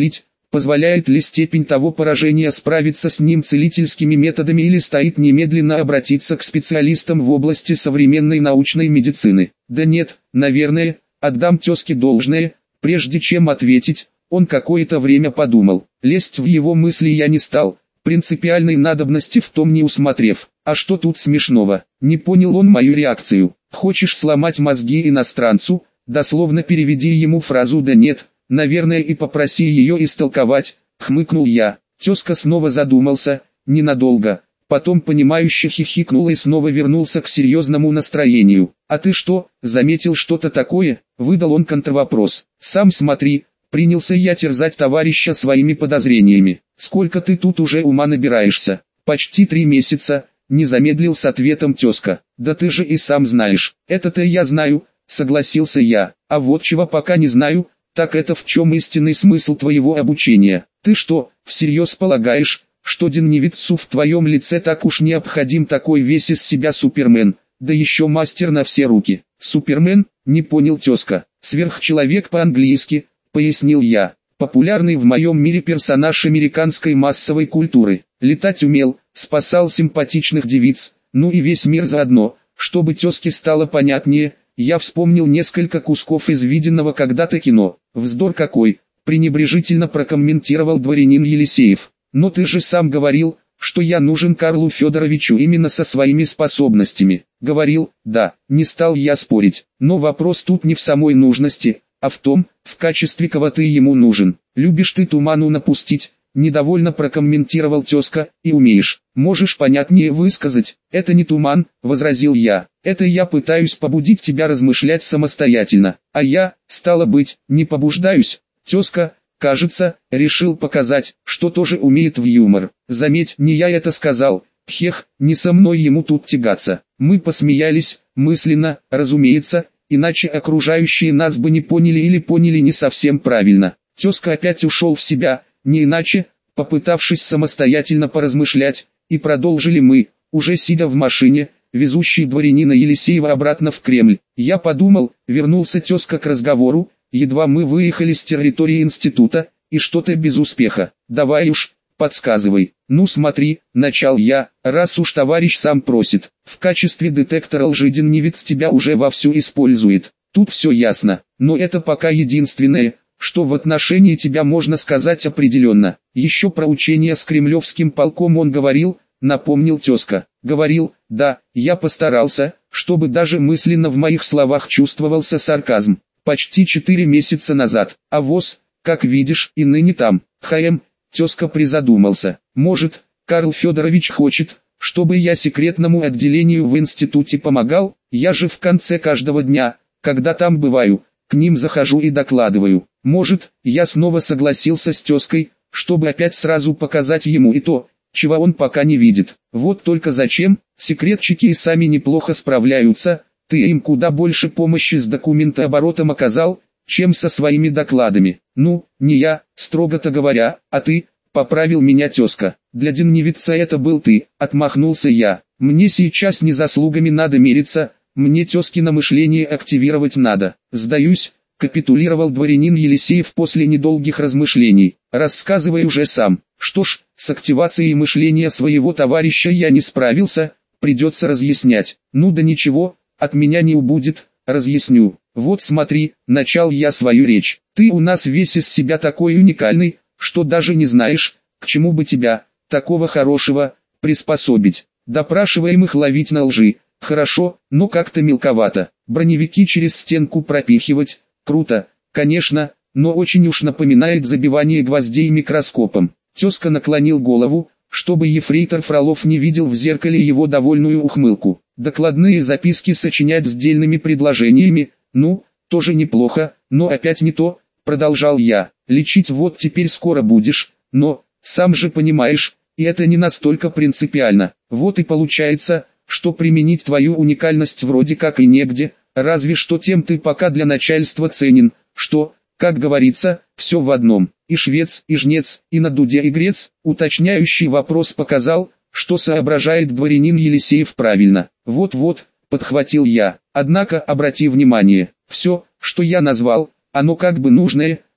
Позволяет ли степень того поражения справиться с ним целительскими методами или стоит немедленно обратиться к специалистам в области современной научной медицины? Да нет, наверное, отдам тезке должное. Прежде чем ответить, он какое-то время подумал. Лезть в его мысли я не стал, принципиальной надобности в том не усмотрев. А что тут смешного? Не понял он мою реакцию. Хочешь сломать мозги иностранцу? Дословно переведи ему фразу «да нет». Наверное, и попроси ее истолковать, хмыкнул я. Тезка снова задумался, ненадолго, потом понимающе хихикнул и снова вернулся к серьезному настроению. А ты что, заметил что-то такое? Выдал он контрвопрос. Сам смотри, принялся я терзать товарища своими подозрениями. Сколько ты тут уже ума набираешься? Почти три месяца, не замедлил с ответом тезка. Да ты же и сам знаешь. Это-то я знаю, согласился я. А вот чего пока не знаю. Так это в чем истинный смысл твоего обучения? Ты что, всерьез полагаешь, что Деннивидцу в твоем лице так уж необходим такой весь из себя супермен, да еще мастер на все руки? Супермен? Не понял тезка. Сверхчеловек по-английски, пояснил я. Популярный в моем мире персонаж американской массовой культуры. Летать умел, спасал симпатичных девиц, ну и весь мир заодно. Чтобы тезке стало понятнее, я вспомнил несколько кусков из виденного когда-то кино. «Вздор какой!» – пренебрежительно прокомментировал дворянин Елисеев. «Но ты же сам говорил, что я нужен Карлу Федоровичу именно со своими способностями». «Говорил, да, не стал я спорить. Но вопрос тут не в самой нужности, а в том, в качестве кого ты ему нужен. Любишь ты туману напустить?» Недовольно прокомментировал тезка, и умеешь. Можешь понятнее высказать? Это не туман, возразил я. Это я пытаюсь побудить тебя размышлять самостоятельно. А я, стало быть, не побуждаюсь. Тезка, кажется, решил показать, что тоже умеет в юмор. Заметь, не я это сказал. Хех, не со мной ему тут тягаться. Мы посмеялись, мысленно, разумеется, иначе окружающие нас бы не поняли или поняли не совсем правильно. Тезка опять ушел в себя. Не иначе, попытавшись самостоятельно поразмышлять, и продолжили мы, уже сидя в машине, везущей дворянина Елисеева обратно в Кремль. Я подумал, вернулся тезка к разговору, едва мы выехали с территории института, и что-то без успеха. Давай уж, подсказывай. Ну смотри, начал я, раз уж товарищ сам просит. В качестве детектора лжи Деннивидц тебя уже вовсю использует. Тут все ясно, но это пока единственное, что в отношении тебя можно сказать определенно. Еще про учение с кремлевским полком он говорил, напомнил тезка. Говорил, да, я постарался, чтобы даже мысленно в моих словах чувствовался сарказм. Почти четыре месяца назад, а воз, как видишь, и ныне там. Хм, тезка призадумался. Может, Карл Федорович хочет, чтобы я секретному отделению в институте помогал? Я же в конце каждого дня, когда там бываю, к ним захожу и докладываю. Может, я снова согласился с тезкой, чтобы опять сразу показать ему и то, чего он пока не видит. Вот только зачем? Секретчики и сами неплохо справляются, ты им куда больше помощи с документооборотом оказал, чем со своими докладами. Ну, не я, строго-то говоря, а ты, поправил меня тезка. Для Деннивидца это был ты, отмахнулся я. Мне сейчас не заслугами надо мериться, мне тезкино мышление активировать надо. Сдаюсь, капитулировал дворянин Елисеев после недолгих размышлений. Рассказывай уже сам. Что ж, с активацией мышления своего товарища я не справился, придется разъяснять. Ну да ничего, от меня не убудет, разъясню. Вот смотри, начал я свою речь. Ты у нас весь из себя такой уникальный, что даже не знаешь, к чему бы тебя, такого хорошего, приспособить. Допрашиваемых ловить на лжи. Хорошо, но как-то мелковато. Броневики через стенку пропихивать. Круто, конечно, но очень уж напоминает забивание гвоздей микроскопом. Тезка наклонил голову, чтобы ефрейтор Фролов не видел в зеркале его довольную ухмылку. Докладные записки сочинять с дельными предложениями, ну, тоже неплохо, но опять не то, продолжал я. Лечить вот теперь скоро будешь, но, сам же понимаешь, и это не настолько принципиально. Вот и получается, что применить твою уникальность вроде как и негде, разве что тем ты пока для начальства ценен, что, как говорится, все в одном. И швец, и жнец, и на дуде и грец. Уточняющий вопрос показал, что соображает дворянин Елисеев правильно. Вот-вот, подхватил я. Однако, обрати внимание, все, что я назвал, оно как бы нужное,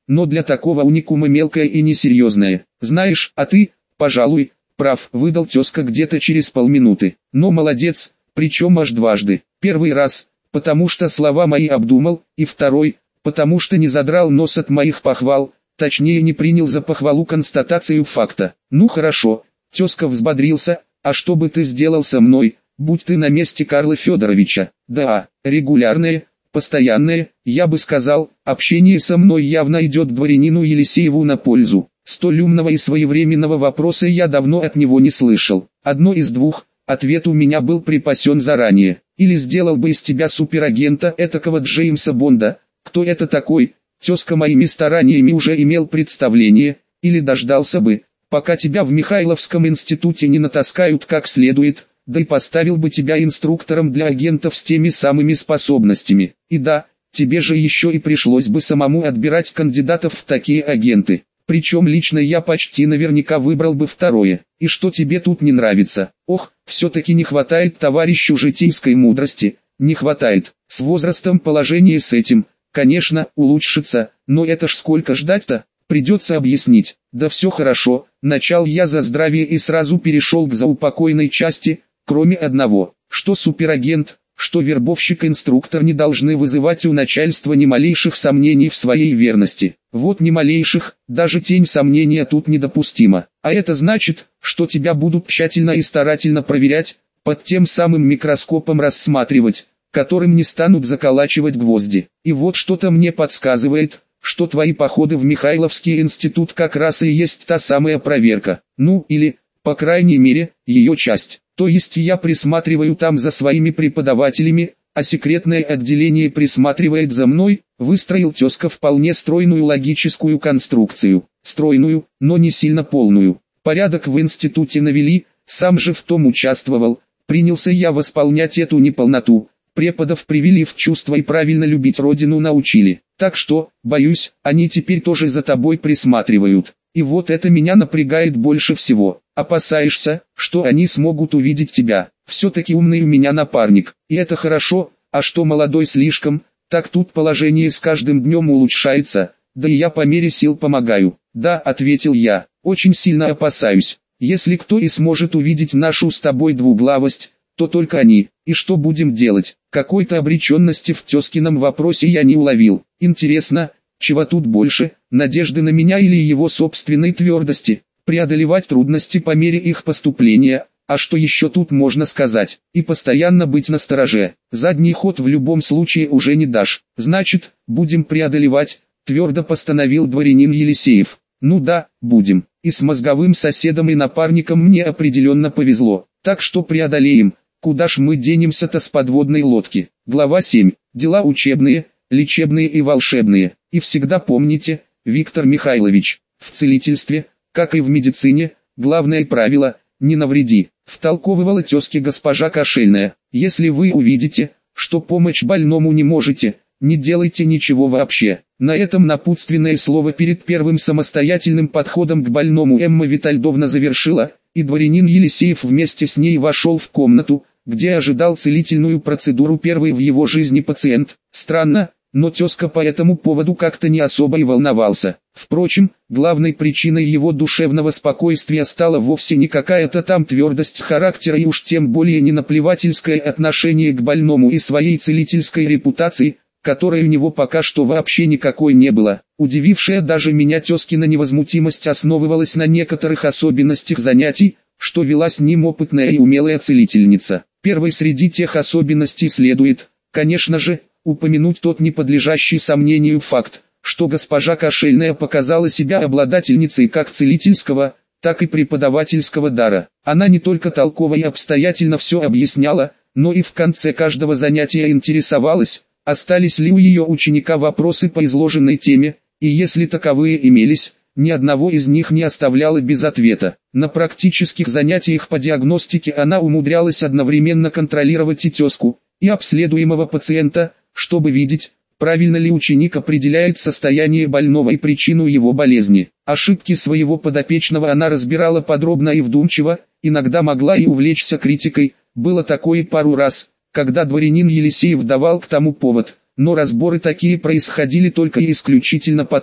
но для такого уникума мелкое и несерьезное. Знаешь, а ты, пожалуй, прав, выдал тезка где-то через полминуты. Но молодец, причем аж дважды. Первый раз, потому что слова мои обдумал, и второй, потому что не задрал нос от моих похвал, точнее не принял за похвалу констатацию факта. Ну хорошо, тезка взбодрился, а что бы ты сделал со мной, будь ты на месте Карла Федоровича? Да, регулярное, постоянное, я бы сказал, общение со мной явно идет дворянину Елисееву на пользу. Столь умного и своевременного вопроса я давно от него не слышал. Одно из двух, ответ у меня был припасен заранее. Или сделал бы из тебя суперагента этакого Джеймса Бонда. Кто это такой? Тезка моими стараниями уже имел представление, или дождался бы, пока тебя в Михайловском институте не натаскают как следует, да и поставил бы тебя инструктором для агентов с теми самыми способностями. И да, тебе же еще и пришлось бы самому отбирать кандидатов в такие агенты. Причем лично я почти наверняка выбрал бы второе. И что тебе тут не нравится? Ох, все-таки не хватает товарищу житейской мудрости, не хватает. С возрастом положение с этим, конечно, улучшится, но это ж сколько ждать-то? Придется объяснить. Да все хорошо, начал я за здравие и сразу перешел к заупокойной части, кроме одного, что суперагент, что вербовщик-инструктор не должны вызывать у начальства ни малейших сомнений в своей верности. Вот ни малейших, даже тень сомнения тут недопустима. А это значит, что тебя будут тщательно и старательно проверять, под тем самым микроскопом рассматривать, которым не станут заколачивать гвозди. И вот что-то мне подсказывает, что твои походы в Михайловский институт как раз и есть та самая проверка. Ну, или, по крайней мере, ее часть. То есть я присматриваю там за своими преподавателями, а секретное отделение присматривает за мной, выстроил тезка вполне стройную логическую конструкцию. Стройную, но не сильно полную. Порядок в институте навели, сам же в том участвовал, принялся я восполнять эту неполноту. Преподов привели в чувство и правильно любить родину научили. Так что, боюсь, они теперь тоже за тобой присматривают. И вот это меня напрягает больше всего. Опасаешься, что они смогут увидеть тебя. Все-таки умный у меня напарник. И это хорошо, а что молодой слишком, так тут положение с каждым днем улучшается, да и я по мере сил помогаю. Да, ответил я, очень сильно опасаюсь. Если кто и сможет увидеть нашу с тобой двуглавость, то только они. И что будем делать? Какой-то обреченности в тезкином вопросе я не уловил. Интересно, чего тут больше, надежды на меня или его собственной твердости? Преодолевать трудности по мере их поступления, а что еще тут можно сказать? И постоянно быть настороже. Задний ход в любом случае уже не дашь. Значит, будем преодолевать, твердо постановил дворянин Елисеев. Ну да, будем. И с мозговым соседом и напарником мне определенно повезло. Так что преодолеем. Куда ж мы денемся-то с подводной лодки? Глава семь. Дела учебные, лечебные и волшебные. И всегда помните, Виктор Михайлович, в целительстве, как и в медицине, главное правило – не навреди. Втолковывала тезке госпожа Кошельная. Если вы увидите, что помочь больному не можете, не делайте ничего вообще. На этом напутственное слово перед первым самостоятельным подходом к больному Эмма Витальдовна завершила, и дворянин Елисеев вместе с ней вошел в комнату, где ожидал целительную процедуру первый в его жизни пациент. Странно, но тезка по этому поводу как-то не особо и волновался. Впрочем, главной причиной его душевного спокойствия стала вовсе не какая-то там твердость характера и уж тем более не наплевательское отношение к больному и своей целительской репутации, которой у него пока что вообще никакой не было. Удивившая даже меня тезкина невозмутимость основывалась на некоторых особенностях занятий, что вела с ним опытная и умелая целительница. Первой среди тех особенностей следует, конечно же, упомянуть тот неподлежащий сомнению факт, что госпожа Кошельная показала себя обладательницей как целительского, так и преподавательского дара. Она не только толково и обстоятельно все объясняла, но и в конце каждого занятия интересовалась, остались ли у ее ученика вопросы по изложенной теме, и если таковые имелись, ни одного из них не оставляла без ответа. На практических занятиях по диагностике она умудрялась одновременно контролировать и тезку, и обследуемого пациента, чтобы видеть, правильно ли ученик определяет состояние больного и причину его болезни. Ошибки своего подопечного она разбирала подробно и вдумчиво, иногда могла и увлечься критикой, было такое пару раз, когда дворянин Елисеев давал к тому повод, но разборы такие происходили только и исключительно потом,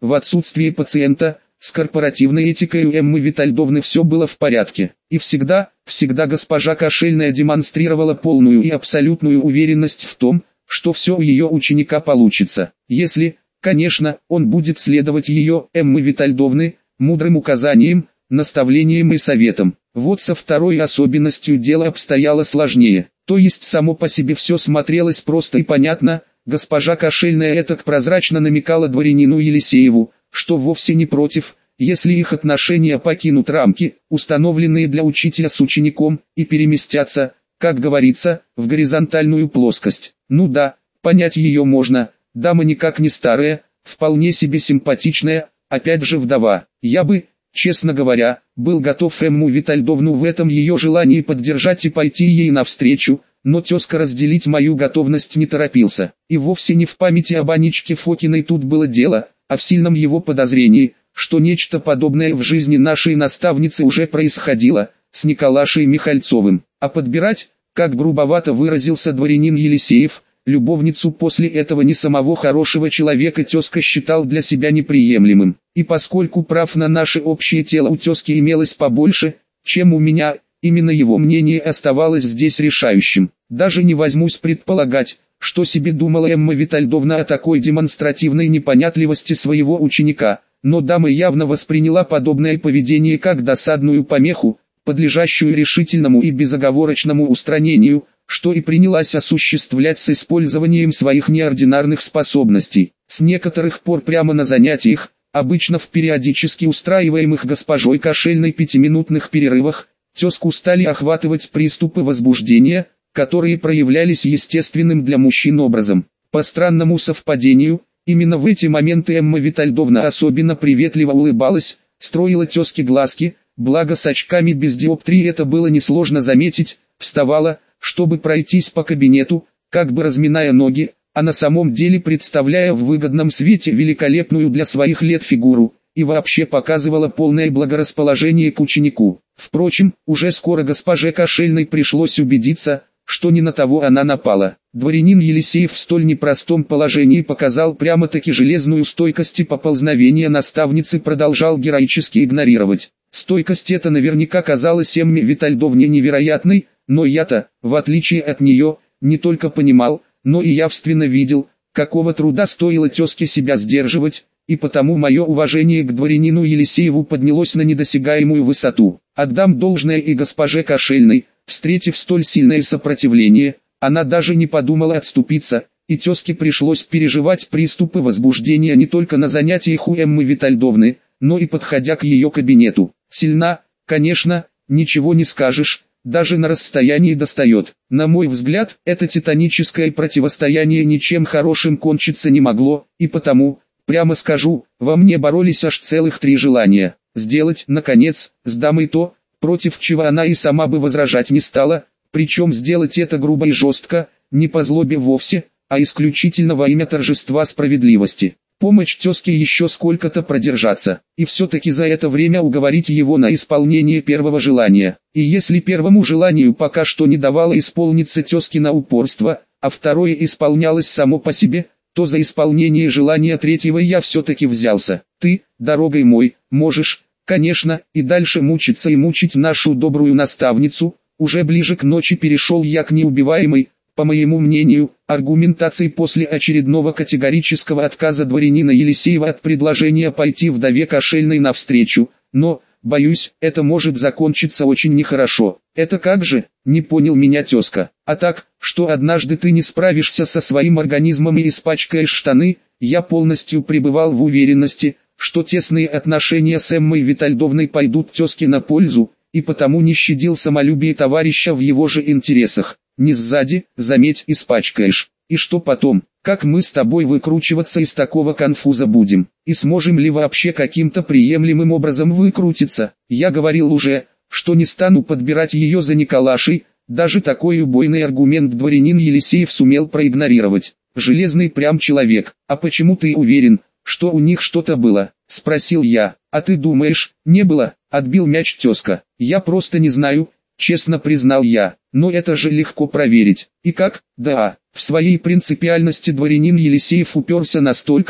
в отсутствие пациента, с корпоративной этикой у Эммы Витальдовны все было в порядке. И всегда, всегда госпожа Кошельная демонстрировала полную и абсолютную уверенность в том, что все у ее ученика получится. Если, конечно, он будет следовать ее, Эммы Витальдовны, мудрым указаниям, наставлениям и советам. Вот со второй особенностью дело обстояло сложнее. То есть само по себе все смотрелось просто и понятно. Госпожа Кошельная этак прозрачно намекала дворянину Елисееву, что вовсе не против, если их отношения покинут рамки, установленные для учителя с учеником, и переместятся, как говорится, в горизонтальную плоскость. Ну да, понять ее можно, дама никак не старая, вполне себе симпатичная, опять же вдова. Я бы, честно говоря, был готов Эмму Витальдовну в этом ее желании поддержать и пойти ей навстречу, но тезка разделить мою готовность не торопился. И вовсе не в памяти об Анечке Фокиной тут было дело, а в сильном его подозрении, что нечто подобное в жизни нашей наставницы уже происходило, с Николашей Михальцовым. А подбирать, как грубовато выразился дворянин Елисеев, любовницу после этого не самого хорошего человека тезка считал для себя неприемлемым. И поскольку прав на наше общее тело у тезки имелось побольше, чем у меня, именно его мнение оставалось здесь решающим. Даже не возьмусь предполагать, что себе думала Эмма Витальдовна о такой демонстративной непонятливости своего ученика, но дама явно восприняла подобное поведение как досадную помеху, подлежащую решительному и безоговорочному устранению, что и принялась осуществлять с использованием своих неординарных способностей. С некоторых пор прямо на занятиях, обычно в периодически устраиваемых госпожой Кошельной пятиминутных перерывах, тезку стали охватывать приступы возбуждения, которые проявлялись естественным для мужчин образом. По странному совпадению, именно в эти моменты Эмма Витальдовна особенно приветливо улыбалась, строила тезке глазки, благо с очками без диоптрии это было несложно заметить, вставала, чтобы пройтись по кабинету, как бы разминая ноги, а на самом деле представляя в выгодном свете великолепную для своих лет фигуру, и вообще показывала полное благорасположение к ученику. Впрочем, уже скоро госпоже Кошельной пришлось убедиться, что не на того она напала. Дворянин Елисеев в столь непростом положении показал прямо-таки железную стойкость и поползновение наставницы продолжал героически игнорировать. Стойкость эта наверняка казалась Эмме Витальдовне невероятной, но я-то, в отличие от нее, не только понимал, но и явственно видел, какого труда стоило тезке себя сдерживать, и потому мое уважение к дворянину Елисееву поднялось на недосягаемую высоту. Отдам должное и госпоже Кошельной, встретив столь сильное сопротивление, она даже не подумала отступиться, и тезке пришлось переживать приступы возбуждения не только на занятиях у Эммы Витальдовны, но и подходя к ее кабинету. Сильна, конечно, ничего не скажешь, даже на расстоянии достает. На мой взгляд, это титаническое противостояние ничем хорошим кончиться не могло, и потому, прямо скажу, во мне боролись аж целых три желания. Сделать, наконец, с дамой то, против чего она и сама бы возражать не стала, причем сделать это грубо и жестко, не по злобе вовсе, а исключительно во имя торжества справедливости. Помочь тезке еще сколько-то продержаться, и все-таки за это время уговорить его на исполнение первого желания. И если первому желанию пока что не давало исполниться тезкино упорство, а второе исполнялось само по себе, то за исполнение желания третьего я все-таки взялся. Ты, дорогой мой, можешь, конечно, и дальше мучиться и мучить нашу добрую наставницу. Уже ближе к ночи перешел я к неубиваемой, по моему мнению, аргументации после очередного категорического отказа дворянина Елисеева от предложения пойти вдове Кошельной навстречу, но, боюсь, это может закончиться очень нехорошо. Это как же, не понял меня тезка. А так, что однажды ты не справишься со своим организмом и испачкаешь штаны, я полностью пребывал в уверенности, что тесные отношения с Эммой Витальдовной пойдут тезке на пользу, и потому не щадил самолюбие товарища в его же интересах. Не сзади, заметь, испачкаешь. И что потом, как мы с тобой выкручиваться из такого конфуза будем? И сможем ли вообще каким-то приемлемым образом выкрутиться? Я говорил уже, что не стану подбирать ее за Николашей, даже такой убойный аргумент дворянин Елисеев сумел проигнорировать. Железный прям человек. А почему ты уверен, что у них что-то было? Спросил я. А ты думаешь, не было? Отбил мяч тезка. Я просто не знаю, честно признал я. Но это же легко проверить. И как? Да, в своей принципиальности дворянин Елисеев уперся настолько,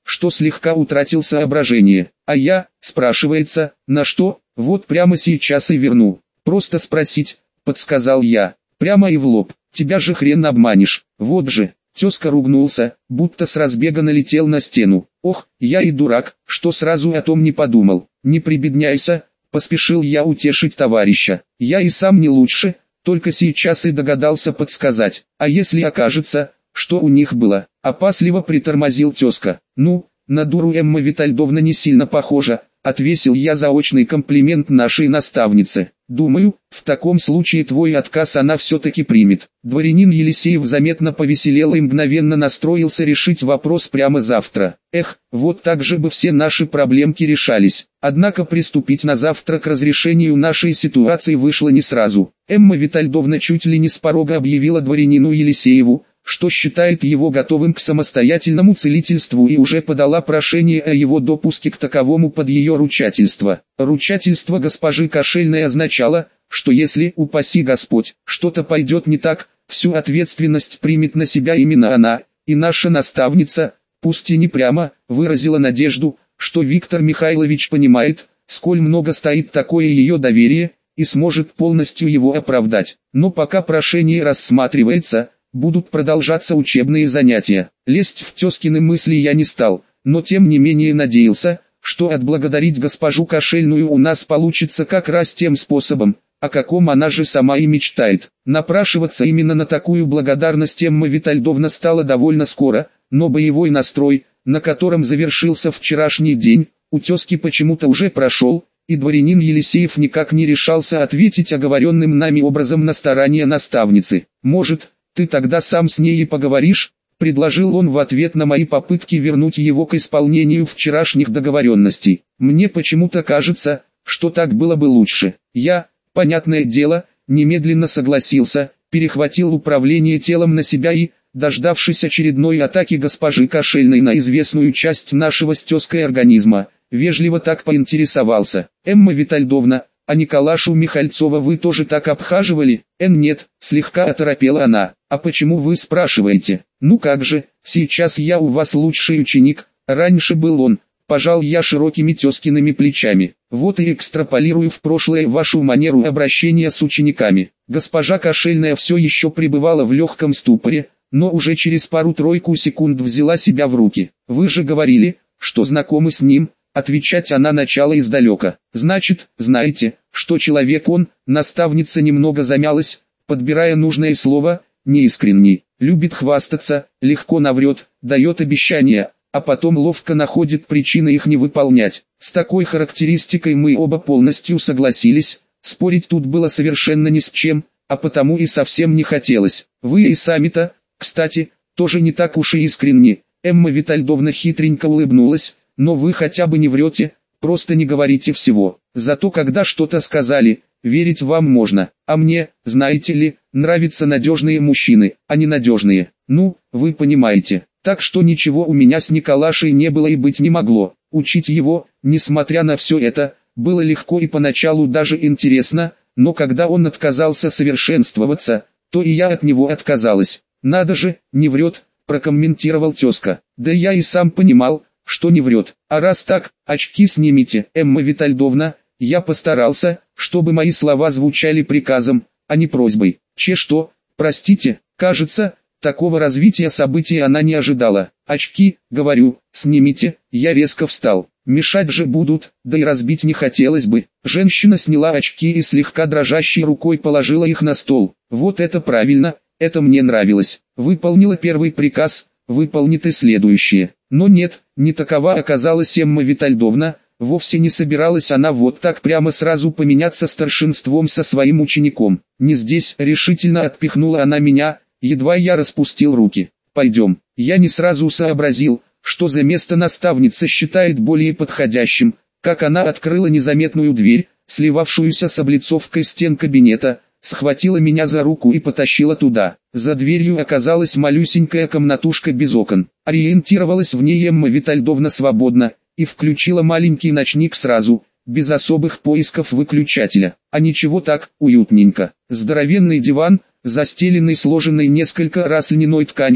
что слегка утратил соображение. А я, спрашивается, на что? Вот прямо сейчас и верну. Просто спросить, подсказал я. Прямо и в лоб. Тебя же хрен обманешь. Вот же. Тезка ругнулся, будто с разбега налетел на стену. Ох, я и дурак, что сразу о том не подумал. Не прибедняйся, поспешил я утешить товарища. Я и сам не лучше, только сейчас и догадался подсказать. А если окажется, что у них было? Опасливо притормозил тезка. Ну, на дуру Эмма Витальдовна не сильно похожа, отвесил я заочный комплимент нашей наставнице. Думаю, в таком случае твой отказ она все-таки примет. Дворянин Елисеев заметно повеселел и мгновенно настроился решить вопрос прямо завтра. Эх, вот так же бы все наши проблемки решались. Однако приступить на завтра к разрешению нашей ситуации вышло не сразу. Эмма Витальдовна чуть ли не с порога объявила дворянину Елисееву, что считает его готовым к самостоятельному целительству и уже подала прошение о его допуске к таковому под ее ручательство. Ручательство госпожи Кошельной означало, что если, упаси Господь, что-то пойдет не так, всю ответственность примет на себя именно она, и наша наставница, пусть и не прямо, выразила надежду, что Виктор Михайлович понимает, сколь много стоит такое ее доверие, и сможет полностью его оправдать. Но пока прошение рассматривается, будут продолжаться учебные занятия. Лезть в тезкины мысли я не стал, но тем не менее надеялся, что отблагодарить госпожу Кошельную у нас получится как раз тем способом, о каком она же сама и мечтает. Напрашиваться именно на такую благодарность Эмма Витальдовна стала довольно скоро, но боевой настрой, на котором завершился вчерашний день, у тезки почему-то уже прошел, и дворянин Елисеев никак не решался ответить оговоренным нами образом на старания наставницы. Может, ты тогда сам с ней и поговоришь, предложил он в ответ на мои попытки вернуть его к исполнению вчерашних договоренностей. Мне почему-то кажется, что так было бы лучше. Я, понятное дело, немедленно согласился, перехватил управление телом на себя и, дождавшись очередной атаки госпожи Кошельной на известную часть нашего с тезкой организма, вежливо так поинтересовался. Эмма Витальдовна, а Николашу Михальцова вы тоже так обхаживали? Эн нет, слегка оторопела она. А почему вы спрашиваете? Ну как же, сейчас я у вас лучший ученик, раньше был он. Пожал я широкими тезкиными плечами. Вот и экстраполирую в прошлое вашу манеру обращения с учениками. Госпожа Кошельная все еще пребывала в легком ступоре, но уже через пару-тройку секунд взяла себя в руки. Вы же говорили, что знакомы с ним. Отвечать она начала издалека. Значит, знаете, что человек он, наставница немного замялась, подбирая нужное слово, неискренний, любит хвастаться, легко наврет, дает обещания, а потом ловко находит причины их не выполнять. С такой характеристикой мы оба полностью согласились, спорить тут было совершенно ни с чем, а потому и совсем не хотелось. Вы и сами-то, кстати, тоже не так уж и искренни. Эмма Витальдовна хитренько улыбнулась. Но вы хотя бы не врете, просто не говорите всего. Зато когда что-то сказали, верить вам можно. А мне, знаете ли, нравятся надежные мужчины, а не надежные. Ну, вы понимаете. Так что ничего у меня с Николашей не было и быть не могло. Учить его, несмотря на все это, было легко и поначалу даже интересно, но когда он отказался совершенствоваться, то и я от него отказалась. Надо же, не врет, прокомментировал тезка. Да я и сам понимал, что не врет. А раз так, очки снимите, Эмма Витальдовна. Я постарался, чтобы мои слова звучали приказом, а не просьбой. Че что, простите, кажется, такого развития событий она не ожидала. Очки, говорю, снимите. Я резко встал. Мешать же будут, да и разбить не хотелось бы. Женщина сняла очки и слегка дрожащей рукой положила их на стол. Вот это правильно, это мне нравилось. Выполнила первый приказ, выполнит и следующее. Но нет, не такова оказалась Эмма Витальдовна, вовсе не собиралась она вот так прямо сразу поменяться старшинством со своим учеником. Не здесь, решительно отпихнула она меня, едва я распустил руки. Пойдем. Я не сразу сообразил, что за место наставница считает более подходящим, как она открыла незаметную дверь, сливавшуюся с облицовкой стен кабинета, схватила меня за руку и потащила туда. За дверью оказалась малюсенькая комнатушка без окон. Ориентировалась в ней Эмма Витальдовна свободно, и включила маленький ночник сразу, без особых поисков выключателя. А ничего так, уютненько. Здоровенный диван, застеленный сложенной несколько раз льняной тканью,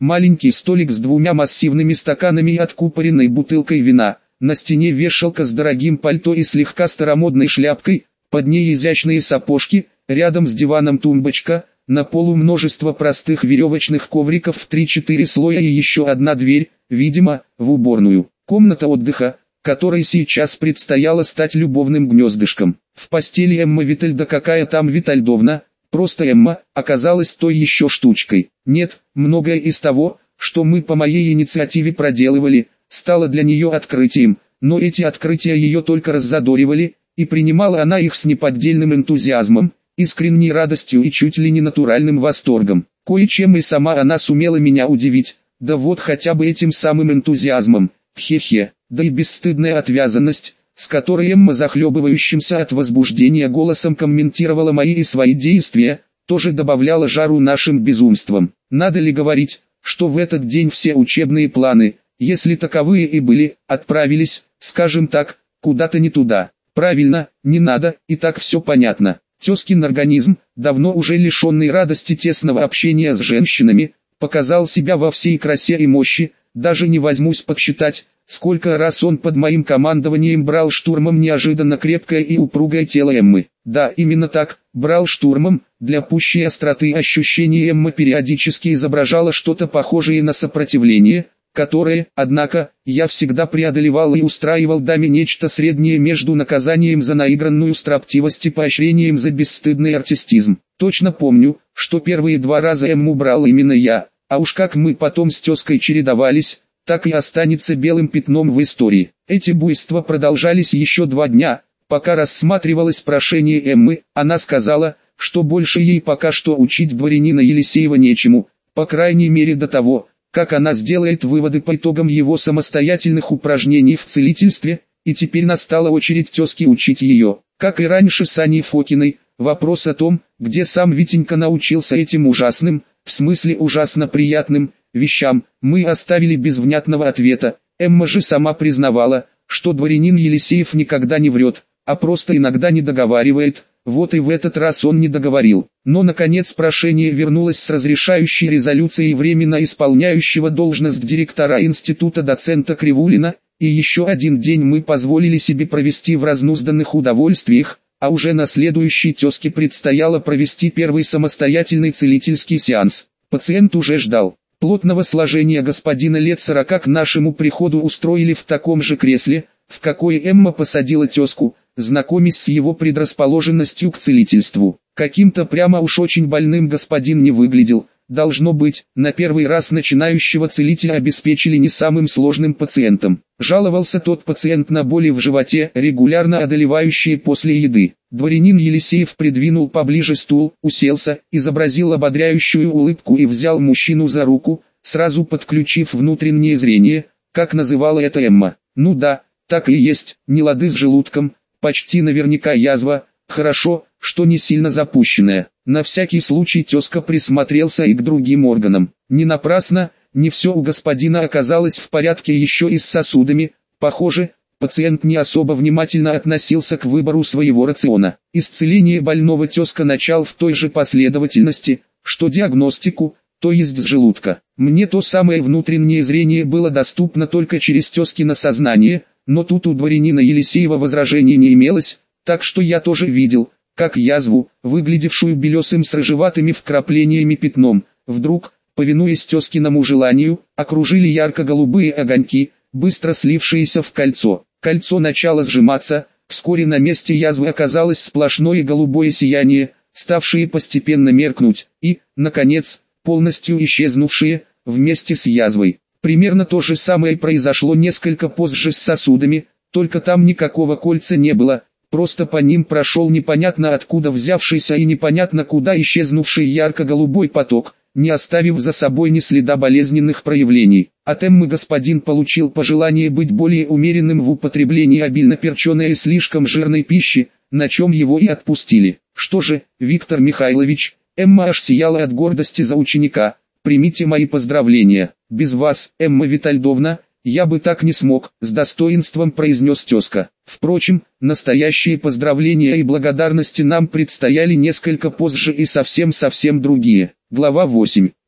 маленький столик с двумя массивными стаканами и откупоренной бутылкой вина, на стене вешалка с дорогим пальто и слегка старомодной шляпкой, под ней изящные сапожки, рядом с диваном тумбочка, на полу множество простых веревочных ковриков в три-четыре слоя и еще одна дверь, видимо, в уборную. Комната отдыха, которой сейчас предстояло стать любовным гнездышком. В постели Эмма Витальда, какая там Витальдовна, просто Эмма, оказалась той еще штучкой. Нет, многое из того, что мы по моей инициативе проделывали, стало для нее открытием, но эти открытия ее только раззадоривали, и принимала она их с неподдельным энтузиазмом, искренней радостью и чуть ли не натуральным восторгом. Кое-чем и сама она сумела меня удивить, да вот хотя бы этим самым энтузиазмом, хе-хе, да и бесстыдная отвязанность, с которой Эмма захлебывающимся от возбуждения голосом комментировала мои и свои действия, тоже добавляла жару нашим безумствам. Надо ли говорить, что в этот день все учебные планы, если таковые и были, отправились, скажем так, куда-то не туда. Правильно, не надо, и так все понятно. Тезкин организм, давно уже лишенный радости тесного общения с женщинами, показал себя во всей красе и мощи, даже не возьмусь подсчитать, сколько раз он под моим командованием брал штурмом неожиданно крепкое и упругое тело Эммы. Да, именно так, брал штурмом, для пущей остроты ощущений Эмма периодически изображала что-то похожее на сопротивление, которое, однако, я всегда преодолевал и устраивал даме нечто среднее между наказанием за наигранную строптивость и поощрением за бесстыдный артистизм. Точно помню, что первые два раза Эмму брал именно я, а уж как мы потом с тезкой чередовались, так и останется белым пятном в истории. Эти буйства продолжались еще два дня, пока рассматривалось прошение Эммы. Она сказала, что больше ей пока что учить дворянина Елисеева нечему, по крайней мере до того, как она сделает выводы по итогам его самостоятельных упражнений в целительстве, и теперь настала очередь тезки учить ее. Как и раньше с Аней Фокиной, вопрос о том, где сам Витенька научился этим ужасным, в смысле ужасно приятным, вещам, мы оставили без внятного ответа. Эмма же сама признавала, что дворянин Елисеев никогда не врет, а просто иногда не договаривает. Вот и в этот раз он не договорил. Но наконец прошение вернулось с разрешающей резолюцией временно исполняющего должность директора института доцента Кривулина, и еще один день мы позволили себе провести в разнузданных удовольствиях, а уже на следующей тезке предстояло провести первый самостоятельный целительский сеанс. Пациент уже ждал. Плотного сложения господина лет сорока к нашему приходу устроили в таком же кресле, в какое Эмма посадила тезку, знакомясь с его предрасположенностью к целительству. Каким-то прямо уж очень больным господин не выглядел. Должно быть, на первый раз начинающего целителя обеспечили не самым сложным пациентом. Жаловался тот пациент на боли в животе, регулярно одолевающие после еды. Дворянин Елисеев придвинул поближе стул, уселся, изобразил ободряющую улыбку и взял мужчину за руку, сразу подключив внутреннее зрение, как называла это Эмма. Ну да, так и есть, нелады с желудком, почти наверняка язва, хорошо, что не сильно запущенная. На всякий случай тезка присмотрелся и к другим органам. Не напрасно, не все у господина оказалось в порядке еще и с сосудами. Похоже, пациент не особо внимательно относился к выбору своего рациона. Исцеление больного тезка начал в той же последовательности, что диагностику, то есть с желудка. Мне то самое внутреннее зрение было доступно только через тезкино сознание, но тут у дворянина Елисеева возражений не имелось, так что я тоже видел, как язву, выглядевшую белесым с рыжеватыми вкраплениями пятном, вдруг, повинуясь тезкиному желанию, окружили ярко-голубые огоньки, быстро слившиеся в кольцо. Кольцо начало сжиматься, вскоре на месте язвы оказалось сплошное голубое сияние, ставшее постепенно меркнуть, и, наконец, полностью исчезнувшее, вместе с язвой. Примерно то же самое произошло несколько позже с сосудами, только там никакого кольца не было. Просто по ним прошел непонятно откуда взявшийся и непонятно куда исчезнувший ярко-голубой поток, не оставив за собой ни следа болезненных проявлений. От Эммы господин получил пожелание быть более умеренным в употреблении обильно перченой и слишком жирной пищи, на чем его и отпустили. Что же, Виктор Михайлович, Эмма аж сияла от гордости за ученика, примите мои поздравления. Без вас, Эмма Витальдовна, я бы так не смог, с достоинством произнес тезка. Впрочем, настоящие поздравления и благодарности нам предстояли несколько позже и совсем-совсем другие. Глава восемь.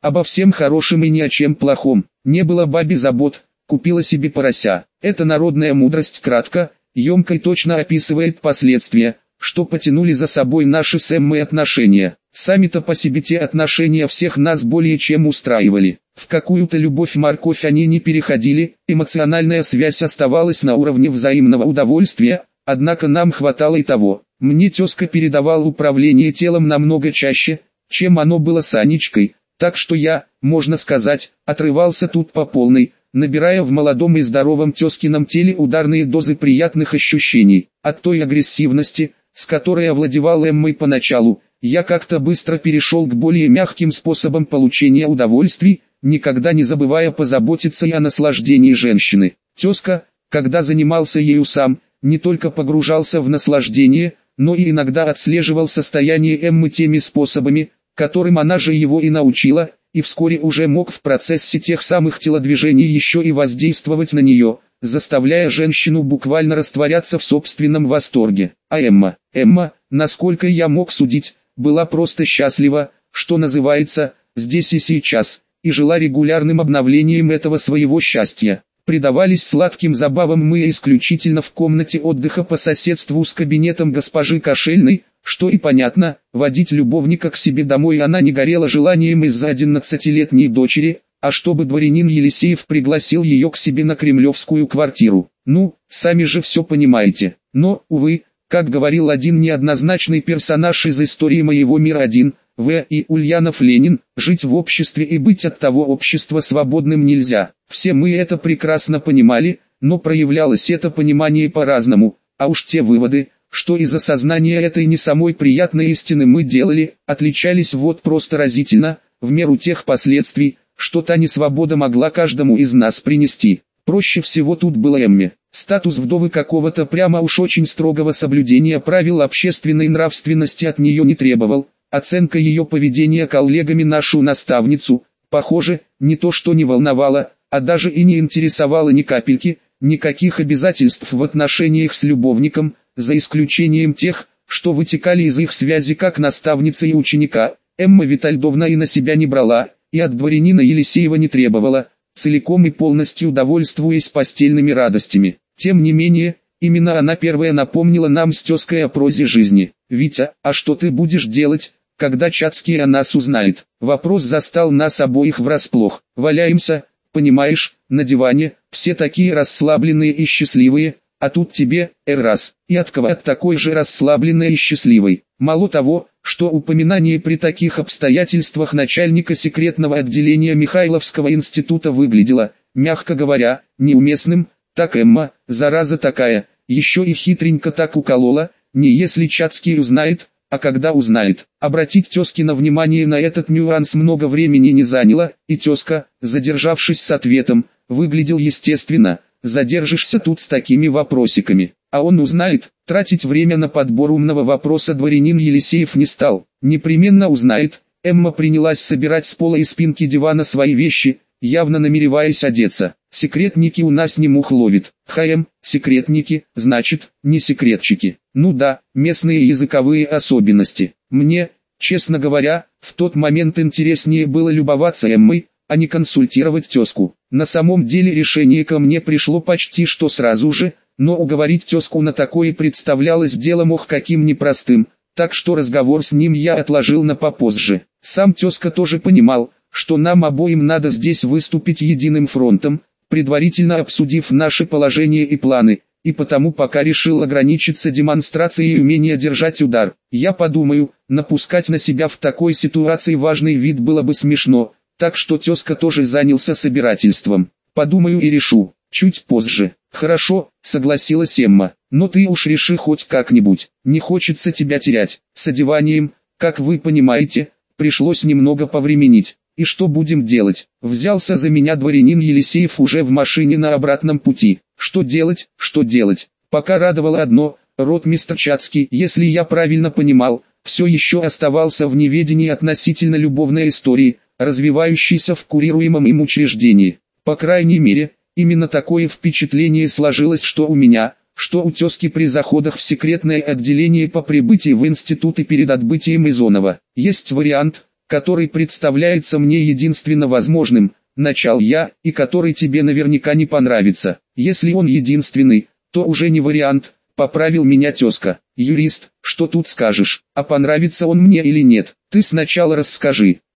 обо всем хорошем и ни о чем плохом. Не было бабе забот, купила себе порося. Эта народная мудрость кратко, емко и точно описывает последствия, что потянули за собой наши с Эммой отношения. Сами-то по себе те отношения всех нас более чем устраивали. В какую-то любовь-морковь они не переходили, эмоциональная связь оставалась на уровне взаимного удовольствия, однако нам хватало и того. Мне тезка передавал управление телом намного чаще, чем оно было с Анечкой, так что я, можно сказать, отрывался тут по полной, набирая в молодом и здоровом тезкином теле ударные дозы приятных ощущений. От той агрессивности, с которой овладевал Эммой поначалу, я как-то быстро перешел к более мягким способам получения удовольствий, никогда не забывая позаботиться и о наслаждении женщины. Тезка, когда занимался ею сам, не только погружался в наслаждение, но и иногда отслеживал состояние Эммы теми способами, которым она же его и научила, и вскоре уже мог в процессе тех самых телодвижений еще и воздействовать на нее, заставляя женщину буквально растворяться в собственном восторге. А Эмма, Эмма, насколько я мог судить, была просто счастлива, что называется, здесь и сейчас, и жила регулярным обновлением этого своего счастья. Предавались сладким забавам мы исключительно в комнате отдыха по соседству с кабинетом госпожи Кошельной, что и понятно, водить любовника к себе домой она не горела желанием из-за одиннадцатилетней дочери, а чтобы дворянин Елисеев пригласил ее к себе на кремлевскую квартиру. Ну, сами же все понимаете. Но, увы, как говорил один неоднозначный персонаж из истории моего мира один, В. и Ульянов Ленин, жить в обществе и быть от того общества свободным нельзя. Все мы это прекрасно понимали, но проявлялось это понимание по-разному, а уж те выводы, что из осознания этой не самой приятной истины мы делали, отличались вот просто разительно, в меру тех последствий, что та несвобода могла каждому из нас принести. Проще всего тут было Эмме. Статус вдовы какого-то прямо уж очень строгого соблюдения правил общественной нравственности от нее не требовал. Оценка ее поведения коллегами нашу наставницу, похоже, не то что не волновала, а даже и не интересовала ни капельки, никаких обязательств в отношениях с любовником, за исключением тех, что вытекали из их связи как наставницы и ученика. Эмма Витальдовна и на себя не брала, и от дворянина Елисеева не требовала, целиком и полностью довольствуясь постельными радостями. Тем не менее, именно она первая напомнила нам с тезкой о прозе жизни. «Витя, а что ты будешь делать, когда Чацкий о нас узнает?» Вопрос застал нас обоих врасплох. Валяемся, понимаешь, на диване, все такие расслабленные и счастливые, а тут тебе, эр раз, и от кого от такой же расслабленной и счастливой. Мало того, что упоминание при таких обстоятельствах начальника секретного отделения Михайловского института выглядело, мягко говоря, неуместным, так Эмма, зараза такая, еще и хитренько так уколола, не если Чацкий узнает, а когда узнает. Обратить тезкино внимание на этот нюанс много времени не заняло, и тезка, задержавшись с ответом, выглядел естественно. Задержишься тут с такими вопросиками, а он узнает. Тратить время на подбор умного вопроса дворянин Елисеев не стал. Непременно узнает. Эмма принялась собирать с пола и спинки дивана свои вещи, явно намереваясь одеться. Секретники у нас не мух ловит. ХМ, секретники, значит, не секретчики. Ну да, местные языковые особенности. Мне, честно говоря, в тот момент интереснее было любоваться Эммой, а не консультировать тезку. На самом деле решение ко мне пришло почти что сразу же, но уговорить тезку на такое представлялось делом ох каким непростым, так что разговор с ним я отложил на попозже. Сам тезка тоже понимал, что нам обоим надо здесь выступить единым фронтом, предварительно обсудив наши положения и планы, и потому пока решил ограничиться демонстрацией умения держать удар. Я подумаю, напускать на себя в такой ситуации важный вид было бы смешно, так что тезка тоже занялся собирательством. Подумаю и решу, чуть позже. Хорошо, согласилась Эмма, но ты уж реши хоть как-нибудь, не хочется тебя терять. С одеванием, как вы понимаете, пришлось немного повременить. И что будем делать? Взялся за меня дворянин Елисеев уже в машине на обратном пути. Что делать, что делать? Пока радовало одно, ротмистр Чацкий, если я правильно понимал, все еще оставался в неведении относительно любовной истории, развивающейся в курируемом им учреждении. По крайней мере, именно такое впечатление сложилось что у меня, что у тезки при заходах в секретное отделение по прибытии в институт и перед отбытием из оного. Есть вариант, который представляется мне единственно возможным, начал я, и который тебе наверняка не понравится. Если он единственный, то уже не вариант, поправил меня тезка. Юрист, что тут скажешь, а понравится он мне или нет, ты сначала расскажи.